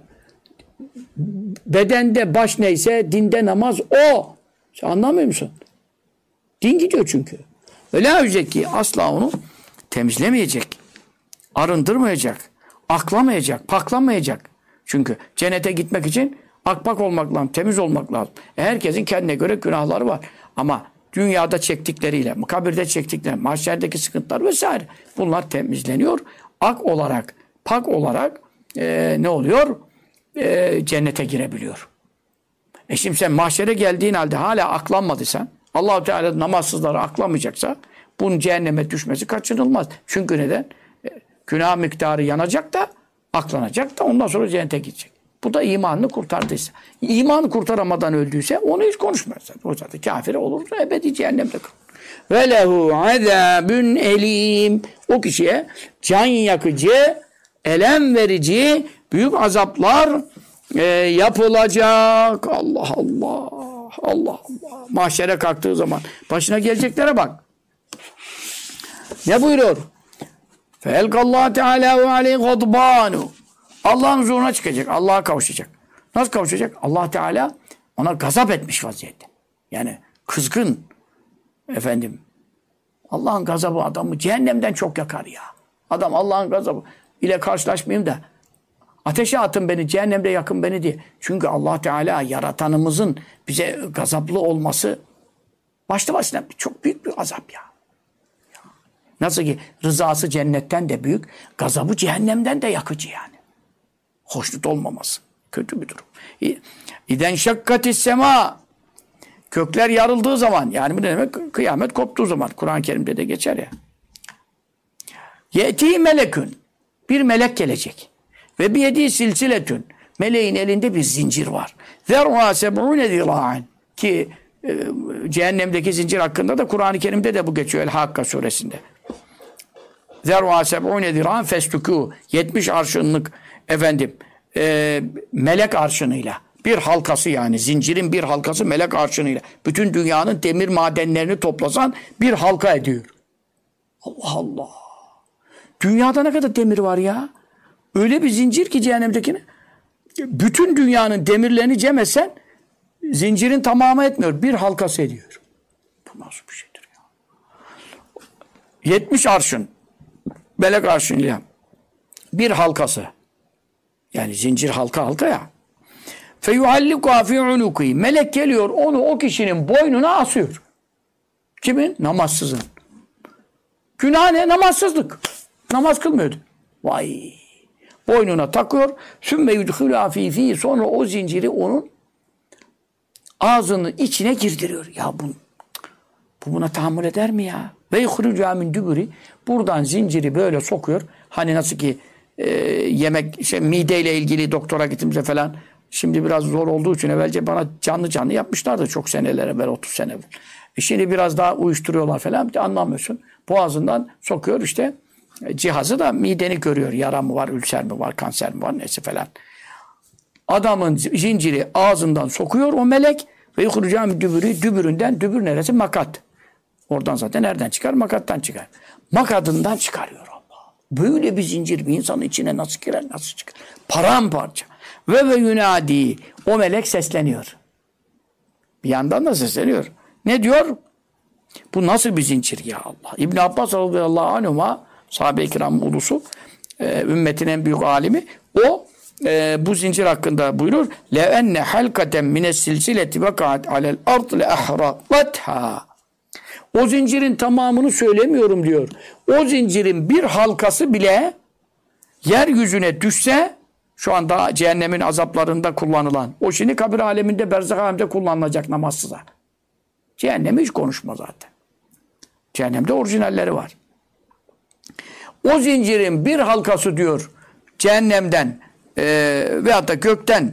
bedende baş neyse dinde namaz o. Sen anlamıyor musun? Din gidiyor çünkü. Öyle ölecek ki asla onu temizlemeyecek. Arındırmayacak. Aklamayacak. Paklamayacak. Çünkü cennete gitmek için akpak olmak lazım. Temiz olmak lazım. Herkesin kendine göre günahları var. Ama dünyada çektikleriyle, kabirde çektikleriyle, mahşerdeki sıkıntılar vesaire. Bunlar temizleniyor. Ak olarak, pak olarak ne oluyor? Cennete girebiliyor. Şimdi sen mahşere geldiğin halde hala aklanmadıysan, Allah-u Teala namazsızları aklamayacaksa bunun cehenneme düşmesi kaçınılmaz. Çünkü neden? Günah miktarı yanacak da aklanacak da ondan sonra cennete gidecek. Bu da imanını kurtardıysa. İmanı kurtaramadan öldüyse onu hiç konuşmaz. O zaten kafir olursa ebedi cehennemde kalır. Ve lehu azabun elim. O kişiye can yakıcı, elem verici büyük azaplar yapılacak. Allah Allah. Allah Allah. Mahşere kalktığı zaman başına geleceklere bak. Ne buyuruyor? Feelkallahu Teala ve aleyhi gadbanu. Allah'ın huzuruna çıkacak. Allah'a kavuşacak. Nasıl kavuşacak? Allah Teala ona gazap etmiş vaziyette. Yani kızgın. Allah'ın gazabı adamı cehennemden çok yakar ya. Adam Allah'ın gazabı ile karşılaşmayayım da ateşe atın beni, cehennemde yakın beni diye. Çünkü Allah Teala yaratanımızın bize gazaplı olması başlı başına çok büyük bir azap ya. Nasıl ki rızası cennetten de büyük, gazabı cehennemden de yakıcı yani. Hoşnut olmaması. Kötü bir durum. İden şakkatis sema. Kökler yarıldığı zaman, yani bu ne demek? Kıyamet koptuğu zaman. Kur'an-ı Kerim'de de geçer ya. Yeti melekün. Bir melek gelecek. Ve bir yedi silsiletün. Meleğin elinde bir zincir var. Zer'a seb'une zira'en. Ki cehennemdeki zincir hakkında da Kur'an-ı Kerim'de de bu geçiyor. El-Hakka suresinde. Zer'a seb'une zira'en festükû. 70 arşınlık melek arşınıyla. Bir halkası yani. Zincirin bir halkası melek arşınıyla. Bütün dünyanın demir madenlerini toplasan bir halka ediyor. Allah Allah. Dünyada ne kadar demir var ya? Öyle bir zincir ki cehennemdekine. Bütün dünyanın demirlerini cem etsen zincirin tamamı etmiyor. Bir halkası ediyor. Bu nasıl bir şeydir ya? 70 arşın, melek arşınla bir halkası. Yani zincir halka ya. Feyuhallikuha fi unuki. Melek geliyor onu o kişinin boynuna asıyor. Kimin? Namazsızın. Günah ne? Namazsızlık. Namaz kılmıyordu. Vay. Boynuna takıyor. Sümme yudhulâ fî. Sonra o zinciri onun ağzının içine girdiriyor. Ya bu buna tahammül eder mi ya? Ve yuhrucâ min dübürî. Buradan zinciri böyle sokuyor. Hani nasıl ki yemek, mideyle ilgili doktora gittiğimizde falan. Şimdi biraz zor olduğu için evvelce bana canlı yapmışlardı çok seneler evvel, 30 sene evvel. Şimdi biraz daha uyuşturuyorlar falan. Anlamıyorsun. Boğazından sokuyor işte. Cihazı da mideni görüyor. Yara mı var, ülser mi var, kanser mi var, neyse falan. Adamın zinciri ağzından sokuyor o melek ve yuhrucâ dübürü, dübüründen, dübür neresi? Makat. Oradan zaten nereden çıkar? Makattan çıkar. Makadından çıkarıyor Allah. Böyle bir zincir bir insanın içine nasıl girer, nasıl çıkar? Paramparça. Ve yunadi. O melek sesleniyor. Bir yandan da sesleniyor. Ne diyor? Bu nasıl bir zincir ya Allah? İbn Abbas radıyallahu anhuma sahabe-i kiramın ulusu, ümmetin en büyük alimi, o bu zincir hakkında buyurur. لَاَنَّ حَلْقَةً مِنَ السِّلْسِلَةِ وَقَعَتْ عَلَى الْأَرْضِ لَأَحْرَقَتْهَا. O zincirin tamamını söylemiyorum diyor. O zincirin bir halkası bile yeryüzüne düşse, şu anda cehennemin azaplarında kullanılan, o şimdi kabir aleminde, berzah aleminde kullanılacak namazsıza. Cehennemi hiç konuşma zaten. Cehennemde orijinalleri var. O zincirin bir halkası diyor cehennemden veyahut da gökten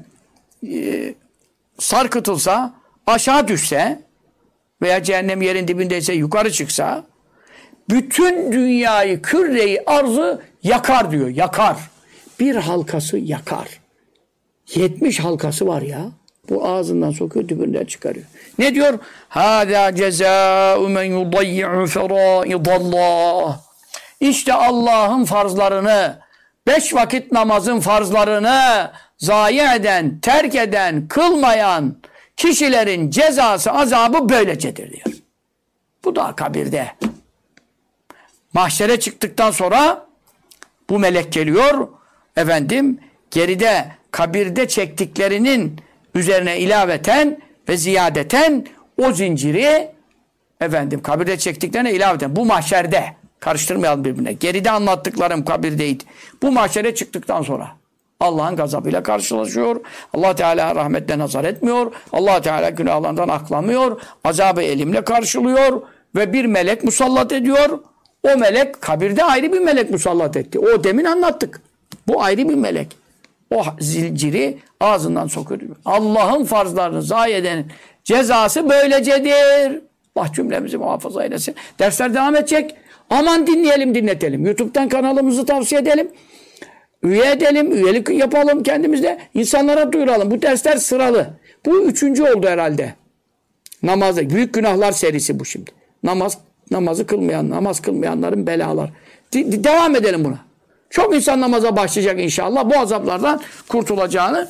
sarkıtılsa, aşağı düşse veya cehennem yerin dibindeyse yukarı çıksa, bütün dünyayı, küreyi, arzı yakar diyor. Yakar. Bir halkası yakar. 70 halkası var ya. Bu ağzından sokuyor, dübünden çıkarıyor. Ne diyor? Hâzâ cezâ'u men yudayyi'u ferâidallâh. İşte Allah'ın farzlarını, 5 vakit namazın farzlarını zayi eden, terk eden, kılmayan kişilerin cezası, azabı böylecedir diyor. Bu da kabirde. Mahşere çıktıktan sonra bu melek geliyor. Efendim, geride kabirde çektiklerinin üzerine ilaveten ve ziyadeten o zinciri kabirde çektiklerine ilaveten bu mahşerde karıştırmayalım birbirine. Geride anlattıklarım kabirdeydi. Bu mahşere çıktıktan sonra Allah'ın gazabıyla karşılaşıyor. Allah Teala rahmetle nazar etmiyor. Allah Teala günahlarından aklamıyor. Azabı elimle karşılıyor ve bir melek musallat ediyor. O melek kabirde ayrı bir melek musallat etti. O demin anlattık. Bu ayrı bir melek. O zinciri ağzından sokuyor. Allah'ın farzlarını zayi edenin cezası böylecedir. Allah cümlemizi muhafaza eylesin. Dersler devam edecek. Aman dinletelim. YouTube'dan kanalımızı tavsiye edelim. Üye edelim, üyelik yapalım kendimizde. İnsanlara duyuralım. Bu dersler sıralı. Bu 3. oldu herhalde. Namazda. Büyük günahlar serisi bu şimdi. Namaz kılmayanların belalar. Devam edelim buna. Çok insan namaza başlayacak inşallah. Bu azaplardan kurtulacağını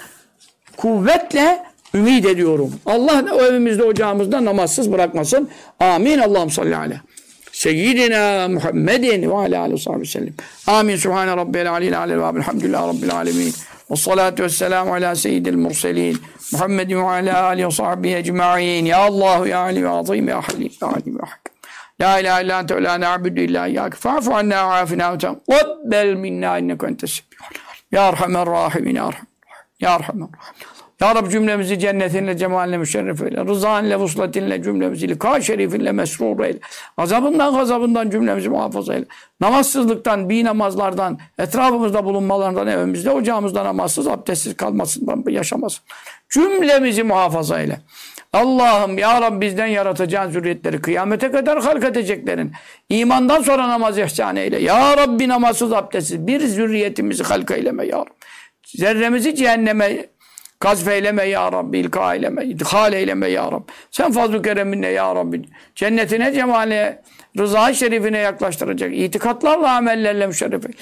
kuvvetle ümit ediyorum. Allah o evimizde, ocağımızda namazsız bırakmasın. Amin. Allah'ım salli aleyhi. Seyyidina Muhammedin ve ala aleyhi ve sellem. Amin. Subhane Rabbel aleyhi aleyhi ve elhamdülillahi Rabbil alemin. Ve salatu ve selamu ala seyyidil murselin. Muhammedin ve ala aleyhi ve sahbihi ecma'in. Ya Allah ya Ali ve azim ya halim ya alim ya hakim. La ilahe illa ente ve la na'budu illa iyyake. Fa'fu anna ve afina ve teqabbal minna inneke entes semî'ul alim. Ya Erhamer Rahimin ya Erhamer Rahim. Ya Erhamer Rahim. Ya Rabbi cümlemizi cennetinle, cemalinle müşerref eyle. Rızanle, vusletinle cümlemizi lika şerifinle mesrur eyle. Gazabından cümlemizi muhafaza eyle. Namazsızlıktan, namazlardan, etrafımızda bulunmalarından, evimizde, ocağımızda namazsız, abdestsiz kalmasından, yaşamasın. Cümlemizi muhafaza eyle. Allah'ım ya Rabbi bizden yaratacağın zürriyetleri kıyamete kadar halk edeceklerin imandan sonra namaz ihsan eyle. Ya Rabbi namazsız, abdestsiz bir zürriyetimizi halk eyleme ya Rabbi. Zerremizi cehenneme gazf eyleme ya Rabbi, ilka eyleme, idhal eyleme ya Rabbi. Sen fazl-ı kereminle ya Rabbi. Cennetine, cemaline, rıza-i şerifine yaklaştıracak. İtikatlarla, amellerle müşerref eyle.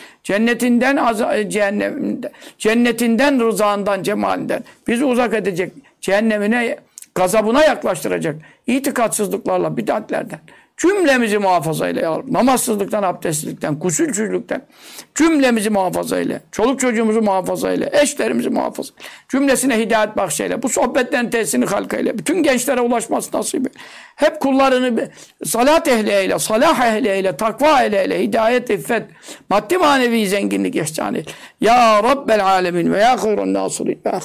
Cennetinden, rızandan, cemalinden bizi uzak edecek. Cehennemine gazabına yaklaştıracak itikatsızlıklarla, bid'atlerden cümlemizi muhafaza eyle ya Rabbi. Namazsızlıktan, abdestsizlikten, gusülsüzlükten cümlemizi muhafaza eyle. Çoluk çocuğumuzu muhafaza eyle. Eşlerimizi muhafaza eyle. Cümlesine hidayet bahşeyle. Bu sohbetlerin tesirini halk eyle. Bütün gençlere ulaşması nasip eyle. Hep kullarını salat ehli eyle, salah ehli eyle, takva ehli eyle, hidayet, iffet, maddi manevi zenginlik ihsan eyle. Ya Rabbel alemin ve ya hayrun nasirin ve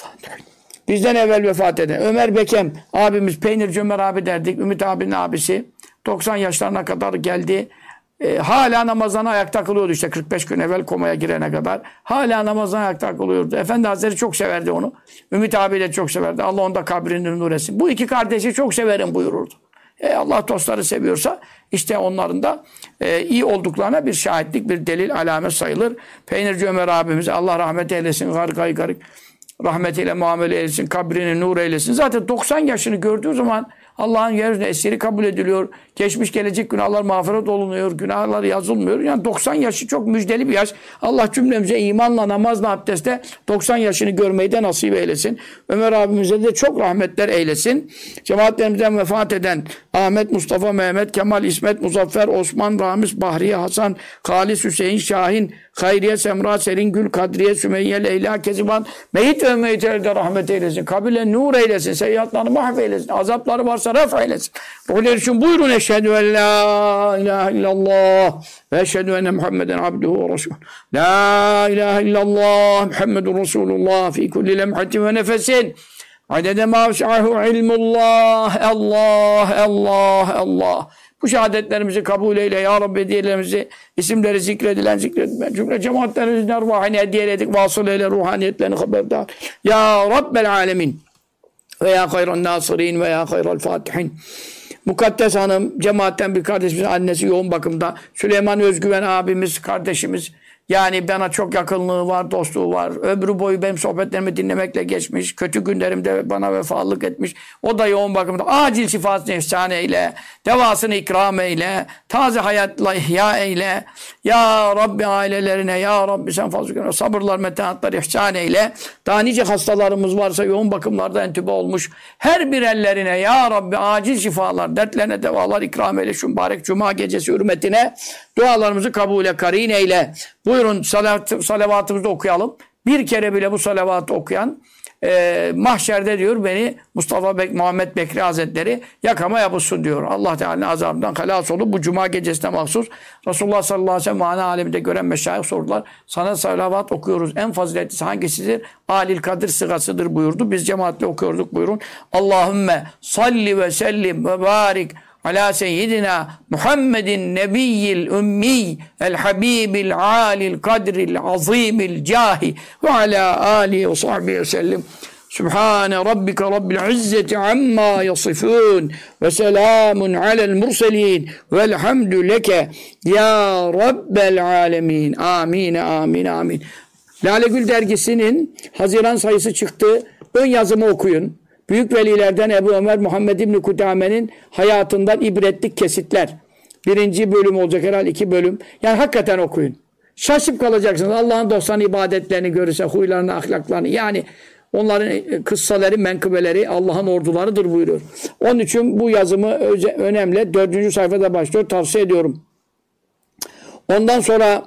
bizden evvel vefat eden Ömer Bekem abimiz, Peynirci Ömer abi derdik. Ümit abinin abisi. 90 yaşlarına kadar geldi. Hala namazdan ayakta kılıyordu işte 45 gün evvel komaya girene kadar. Hala namazdan ayakta kılıyordu. Efendi Hazretleri çok severdi onu. Ümit abi de çok severdi. Allah onda kabrini nur etsin. Bu iki kardeşi çok severim buyururdu. Allah dostları seviyorsa işte onların da iyi olduklarına bir şahitlik, bir delil, alamet sayılır. Peynirci Ömer abimiz Allah rahmet eylesin. Gargayı garip rahmetiyle muamele eylesin. Kabrini nur eylesin. Zaten 90 yaşını gördüğü zaman Allah'ın yeryüzünde esiri kabul ediliyor. Geçmiş gelecek günahlar mağfiret olunuyor. Günahlar yazılmıyor. Yani 90 yaşı çok müjdeli bir yaş. Allah cümlemize imanla, namazla, abdestle 90 yaşını görmeyi de nasip eylesin. Ömer abimize de çok rahmetler eylesin. Cemaatlerimizden vefat eden Ahmet, Mustafa, Mehmet, Kemal, İsmet, Muzaffer, Osman, Ramiz, Bahriye, Hasan, Halis, Hüseyin, Şahin, Hayriye, Semra, Serin, Gül, Kadriye, Sümeyye, Leyla, Keziban, Meyit ve Meyitler'de rahmet eylesin. Kabile nur eylesin. Seyyiatlarını mahveylesin. Azapları varsa ref eylesin. Ruhlar için buyurun eşhedü en la ilahe illallah ve eşhedü enne Muhammeden abduhu ve resulüh. La ilahe illallah Muhammedun Resulullah fi kulli lemhatin ve nefesin. Adede mavşahu ilmullah. Allah, Allah, Allah. Bu şehadetlerimizi kabul eyle ya Rabbi, hediyelerimizi, isimleri zikredilen zikredilen cümle cemaatlerimizin ruhani hediye edik. Vasıl eyle ruhaniyetlerini haberdar. Ya Rabbel alemin ve ya hayrun nasirin ve ya hayrul fatihin. Mukaddes Hanım, cemaatten bir kardeşimizin annesi yoğun bakımda. Süleyman Özgüven abimiz, kardeşimiz. Yani bana çok yakınlığı var, dostluğu var. Ömrü boyu benim sohbetlerimi dinlemekle geçmiş. Kötü günlerimde bana vefalık etmiş. O da yoğun bakımda. Acil şifasını ihsan eyle. Devasını ikram eyle. Taze hayatla ihya eyle. Ya Rabbi ailelerine, ya Rabbi sen fazla görme. Sabırlar, metanatlar ihsan eyle. Daha nice hastalarımız varsa yoğun bakımlarda entübe olmuş. Her bir ellerine ya Rabbi acil şifalar, dertlerine devalar ikram eyle. Şu mübarek cuma gecesi hürmetine dualarımızı kabule karin eyle. Buyurun salavatımızı okuyalım. Bir kere bile bu salavatı okuyan mahşerde diyor beni Mustafa Muhammed Bekri Hazretleri yakama yapılsın diyor. Allah Teala'nın azabından halas olup bu cuma gecesine mahsus Resulullah sallallahu aleyhi ve sellem mana aleminde gören meşayih sordular. Sana salavat okuyoruz. En faziletlisi hangisidir? Alil Kadir sıgasıdır buyurdu. Biz cemaatle okuyorduk buyurun. Allahümme salli ve sellim ve barik ala seyyidina Muhammedin nebiyyil ümmi el habibil alil kadril azimil cahi ve ala alihi ve sahbihi ve sellim. Sübhane rabbike rabbil izzeti amma yasifun ve selamun alel murselin velhamdü leke ya rabbel alemin. Amin, amin, amin. Lale Gül dergisinin Haziran sayısı çıktı. Ön yazımı okuyun. Büyük velilerden Ebu Ömer Muhammed İbni Kudame'nin hayatından ibretlik kesitler. 1. bölüm olacak herhalde, 2 bölüm. Yani hakikaten okuyun. Şaşıp kalacaksınız. Allah'ın dostlarının ibadetlerini görürse, huylarını, ahlaklarını. Yani onların kıssaları, menkıbeleri Allah'ın ordularıdır buyuruyor. Onun için bu yazımı önemli. 4. sayfada başlıyor. Tavsiye ediyorum. Ondan sonra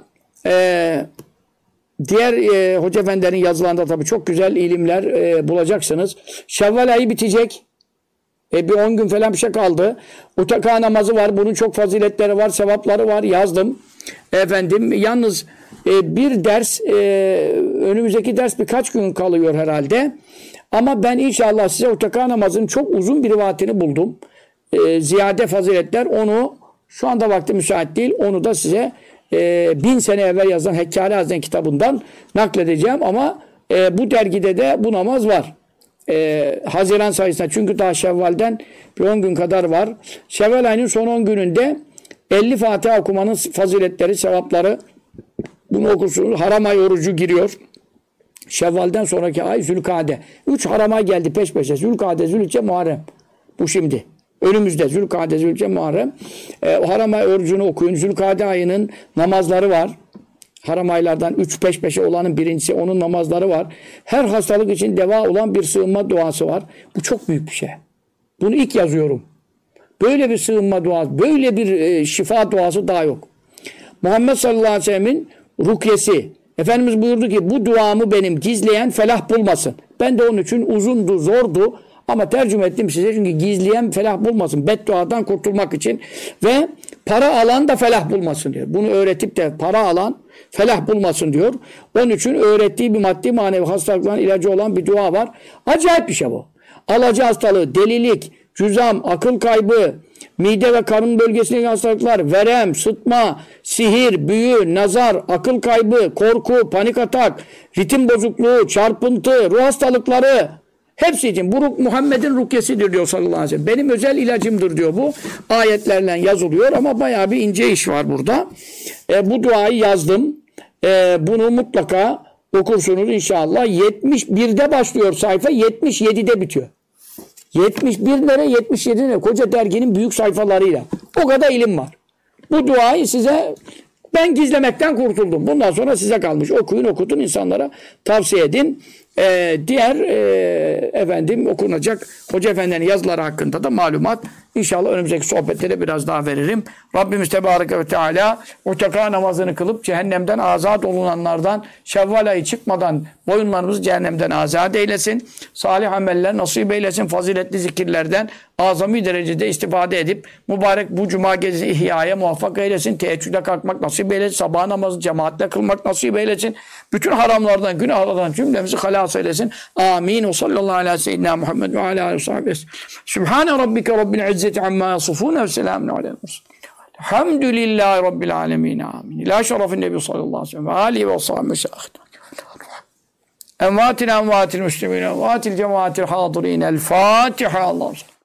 diğer hoca efendilerin yazılarında tabii çok güzel ilimler bulacaksınız. Şevval ayı bitecek. Bir 10 gün falan bir şey kaldı. Utaka namazı var. Bunun çok faziletleri var, sevapları var. Yazdım. Efendim yalnız bir ders önümüzdeki ders birkaç gün kalıyor herhalde. Ama ben inşallah size Utaka namazının çok uzun bir rivayetini buldum. Ziyade faziletler. Onu şu anda vakti müsait değil. Onu da size 1000 sene evvel yazılan Hekkari Hazretleri kitabından nakledeceğim ama bu dergide de bu namaz var. Haziran sayısında çünkü daha Şevval'den bir 10 gün kadar var. Şevval ayının son 10 gününde 50 Fatiha okumanın faziletleri, sevapları bunu okursunuz. Haram ay orucu giriyor. Şevval'den sonraki ay Zülkade. 3 haram ay geldi peş peşe. Zülkade, Zülhicce, Muharrem. Bu şimdi. Önümüzde Zülkade, Zülhicce, Muharrem. O haram ay orucunu okuyun. Zülkade ayının namazları var. Haram aylardan 3 peş peşe olanın birincisi, onun namazları var. Her hastalık için deva olan bir sığınma duası var. Bu çok büyük bir şey. Bunu ilk yazıyorum. Böyle bir sığınma duası, böyle bir şifa duası daha yok. Muhammed sallallahu aleyhi ve sellemin rukyesi. Efendimiz buyurdu ki bu duamı benim gizleyen felah bulmasın. Ben de onun için uzundu, zordu ama tercüme ettim size çünkü gizleyen felah bulmasın. Bedduadan kurtulmak için ve para alan da felah bulmasın diyor. Bunu öğretip de para alan felah bulmasın diyor. Onun için öğrettiği bir maddi manevi hastalıkların ilacı olan bir dua var. Acayip bir şey bu. Alıcı hastalığı, delilik, cüzam, akıl kaybı, mide ve karın bölgesindeki hastalıklar, verem, sıtma, sihir, büyü, nazar, akıl kaybı, korku, panik atak, ritim bozukluğu, çarpıntı, ruh hastalıkları hepsi için. Bu Muhammed'in rukyesidir diyor sallallahu aleyhi ve sellem. Benim özel ilacımdır diyor bu. Ayetlerle yazılıyor ama bayağı bir ince iş var burada. Bu duayı yazdım. Bunu mutlaka okursunuz inşallah. 71'de başlıyor sayfa, 77'de bitiyor. 71'lere 77'lere koca derginin büyük sayfalarıyla. O kadar ilim var. Bu duayı size ben gizlemekten kurtuldum. Bundan sonra size kalmış. Okuyun, okutun, insanlara tavsiye edin. Diğer efendim okunacak Hoca Efendi'nin yazıları hakkında da malumat inşallah önümüzdeki sohbetlere biraz daha veririm. Rabbimiz Tebareke ve Teala o tekrar namazını kılıp cehennemden azat olunanlardan Şevval ayı çıkmadan boyunlarımızı cehennemden azat eylesin. Salih ameller nasip eylesin. Faziletli zikirlerden azami derecede istifade edip mübarek bu cuma gecesi ihyaya muvaffak eylesin. Teheccüde kalkmak nasip eylesin. Sabah namazı cemaatle kılmak nasip eylesin. Bütün haramlardan, günahlardan cümlemizi halas eylesin. Amin. Ve sallallahu aleyhi ve seyyidina Muhammed ve aleyhi ve sahibi. Sübhane rabbike rabbil izzeti amma yasifun ve selamun aleyhi ve sellem. Elhamdülillahi rabbil alemin. Amin. İlâ şerefin nebi sallallahu aleyhi ve sellem ve aleyhi ve sahibi meşâhid. Envatil müslümin, envatil cemaatil hadirin. El Fatiha. Allah'ım.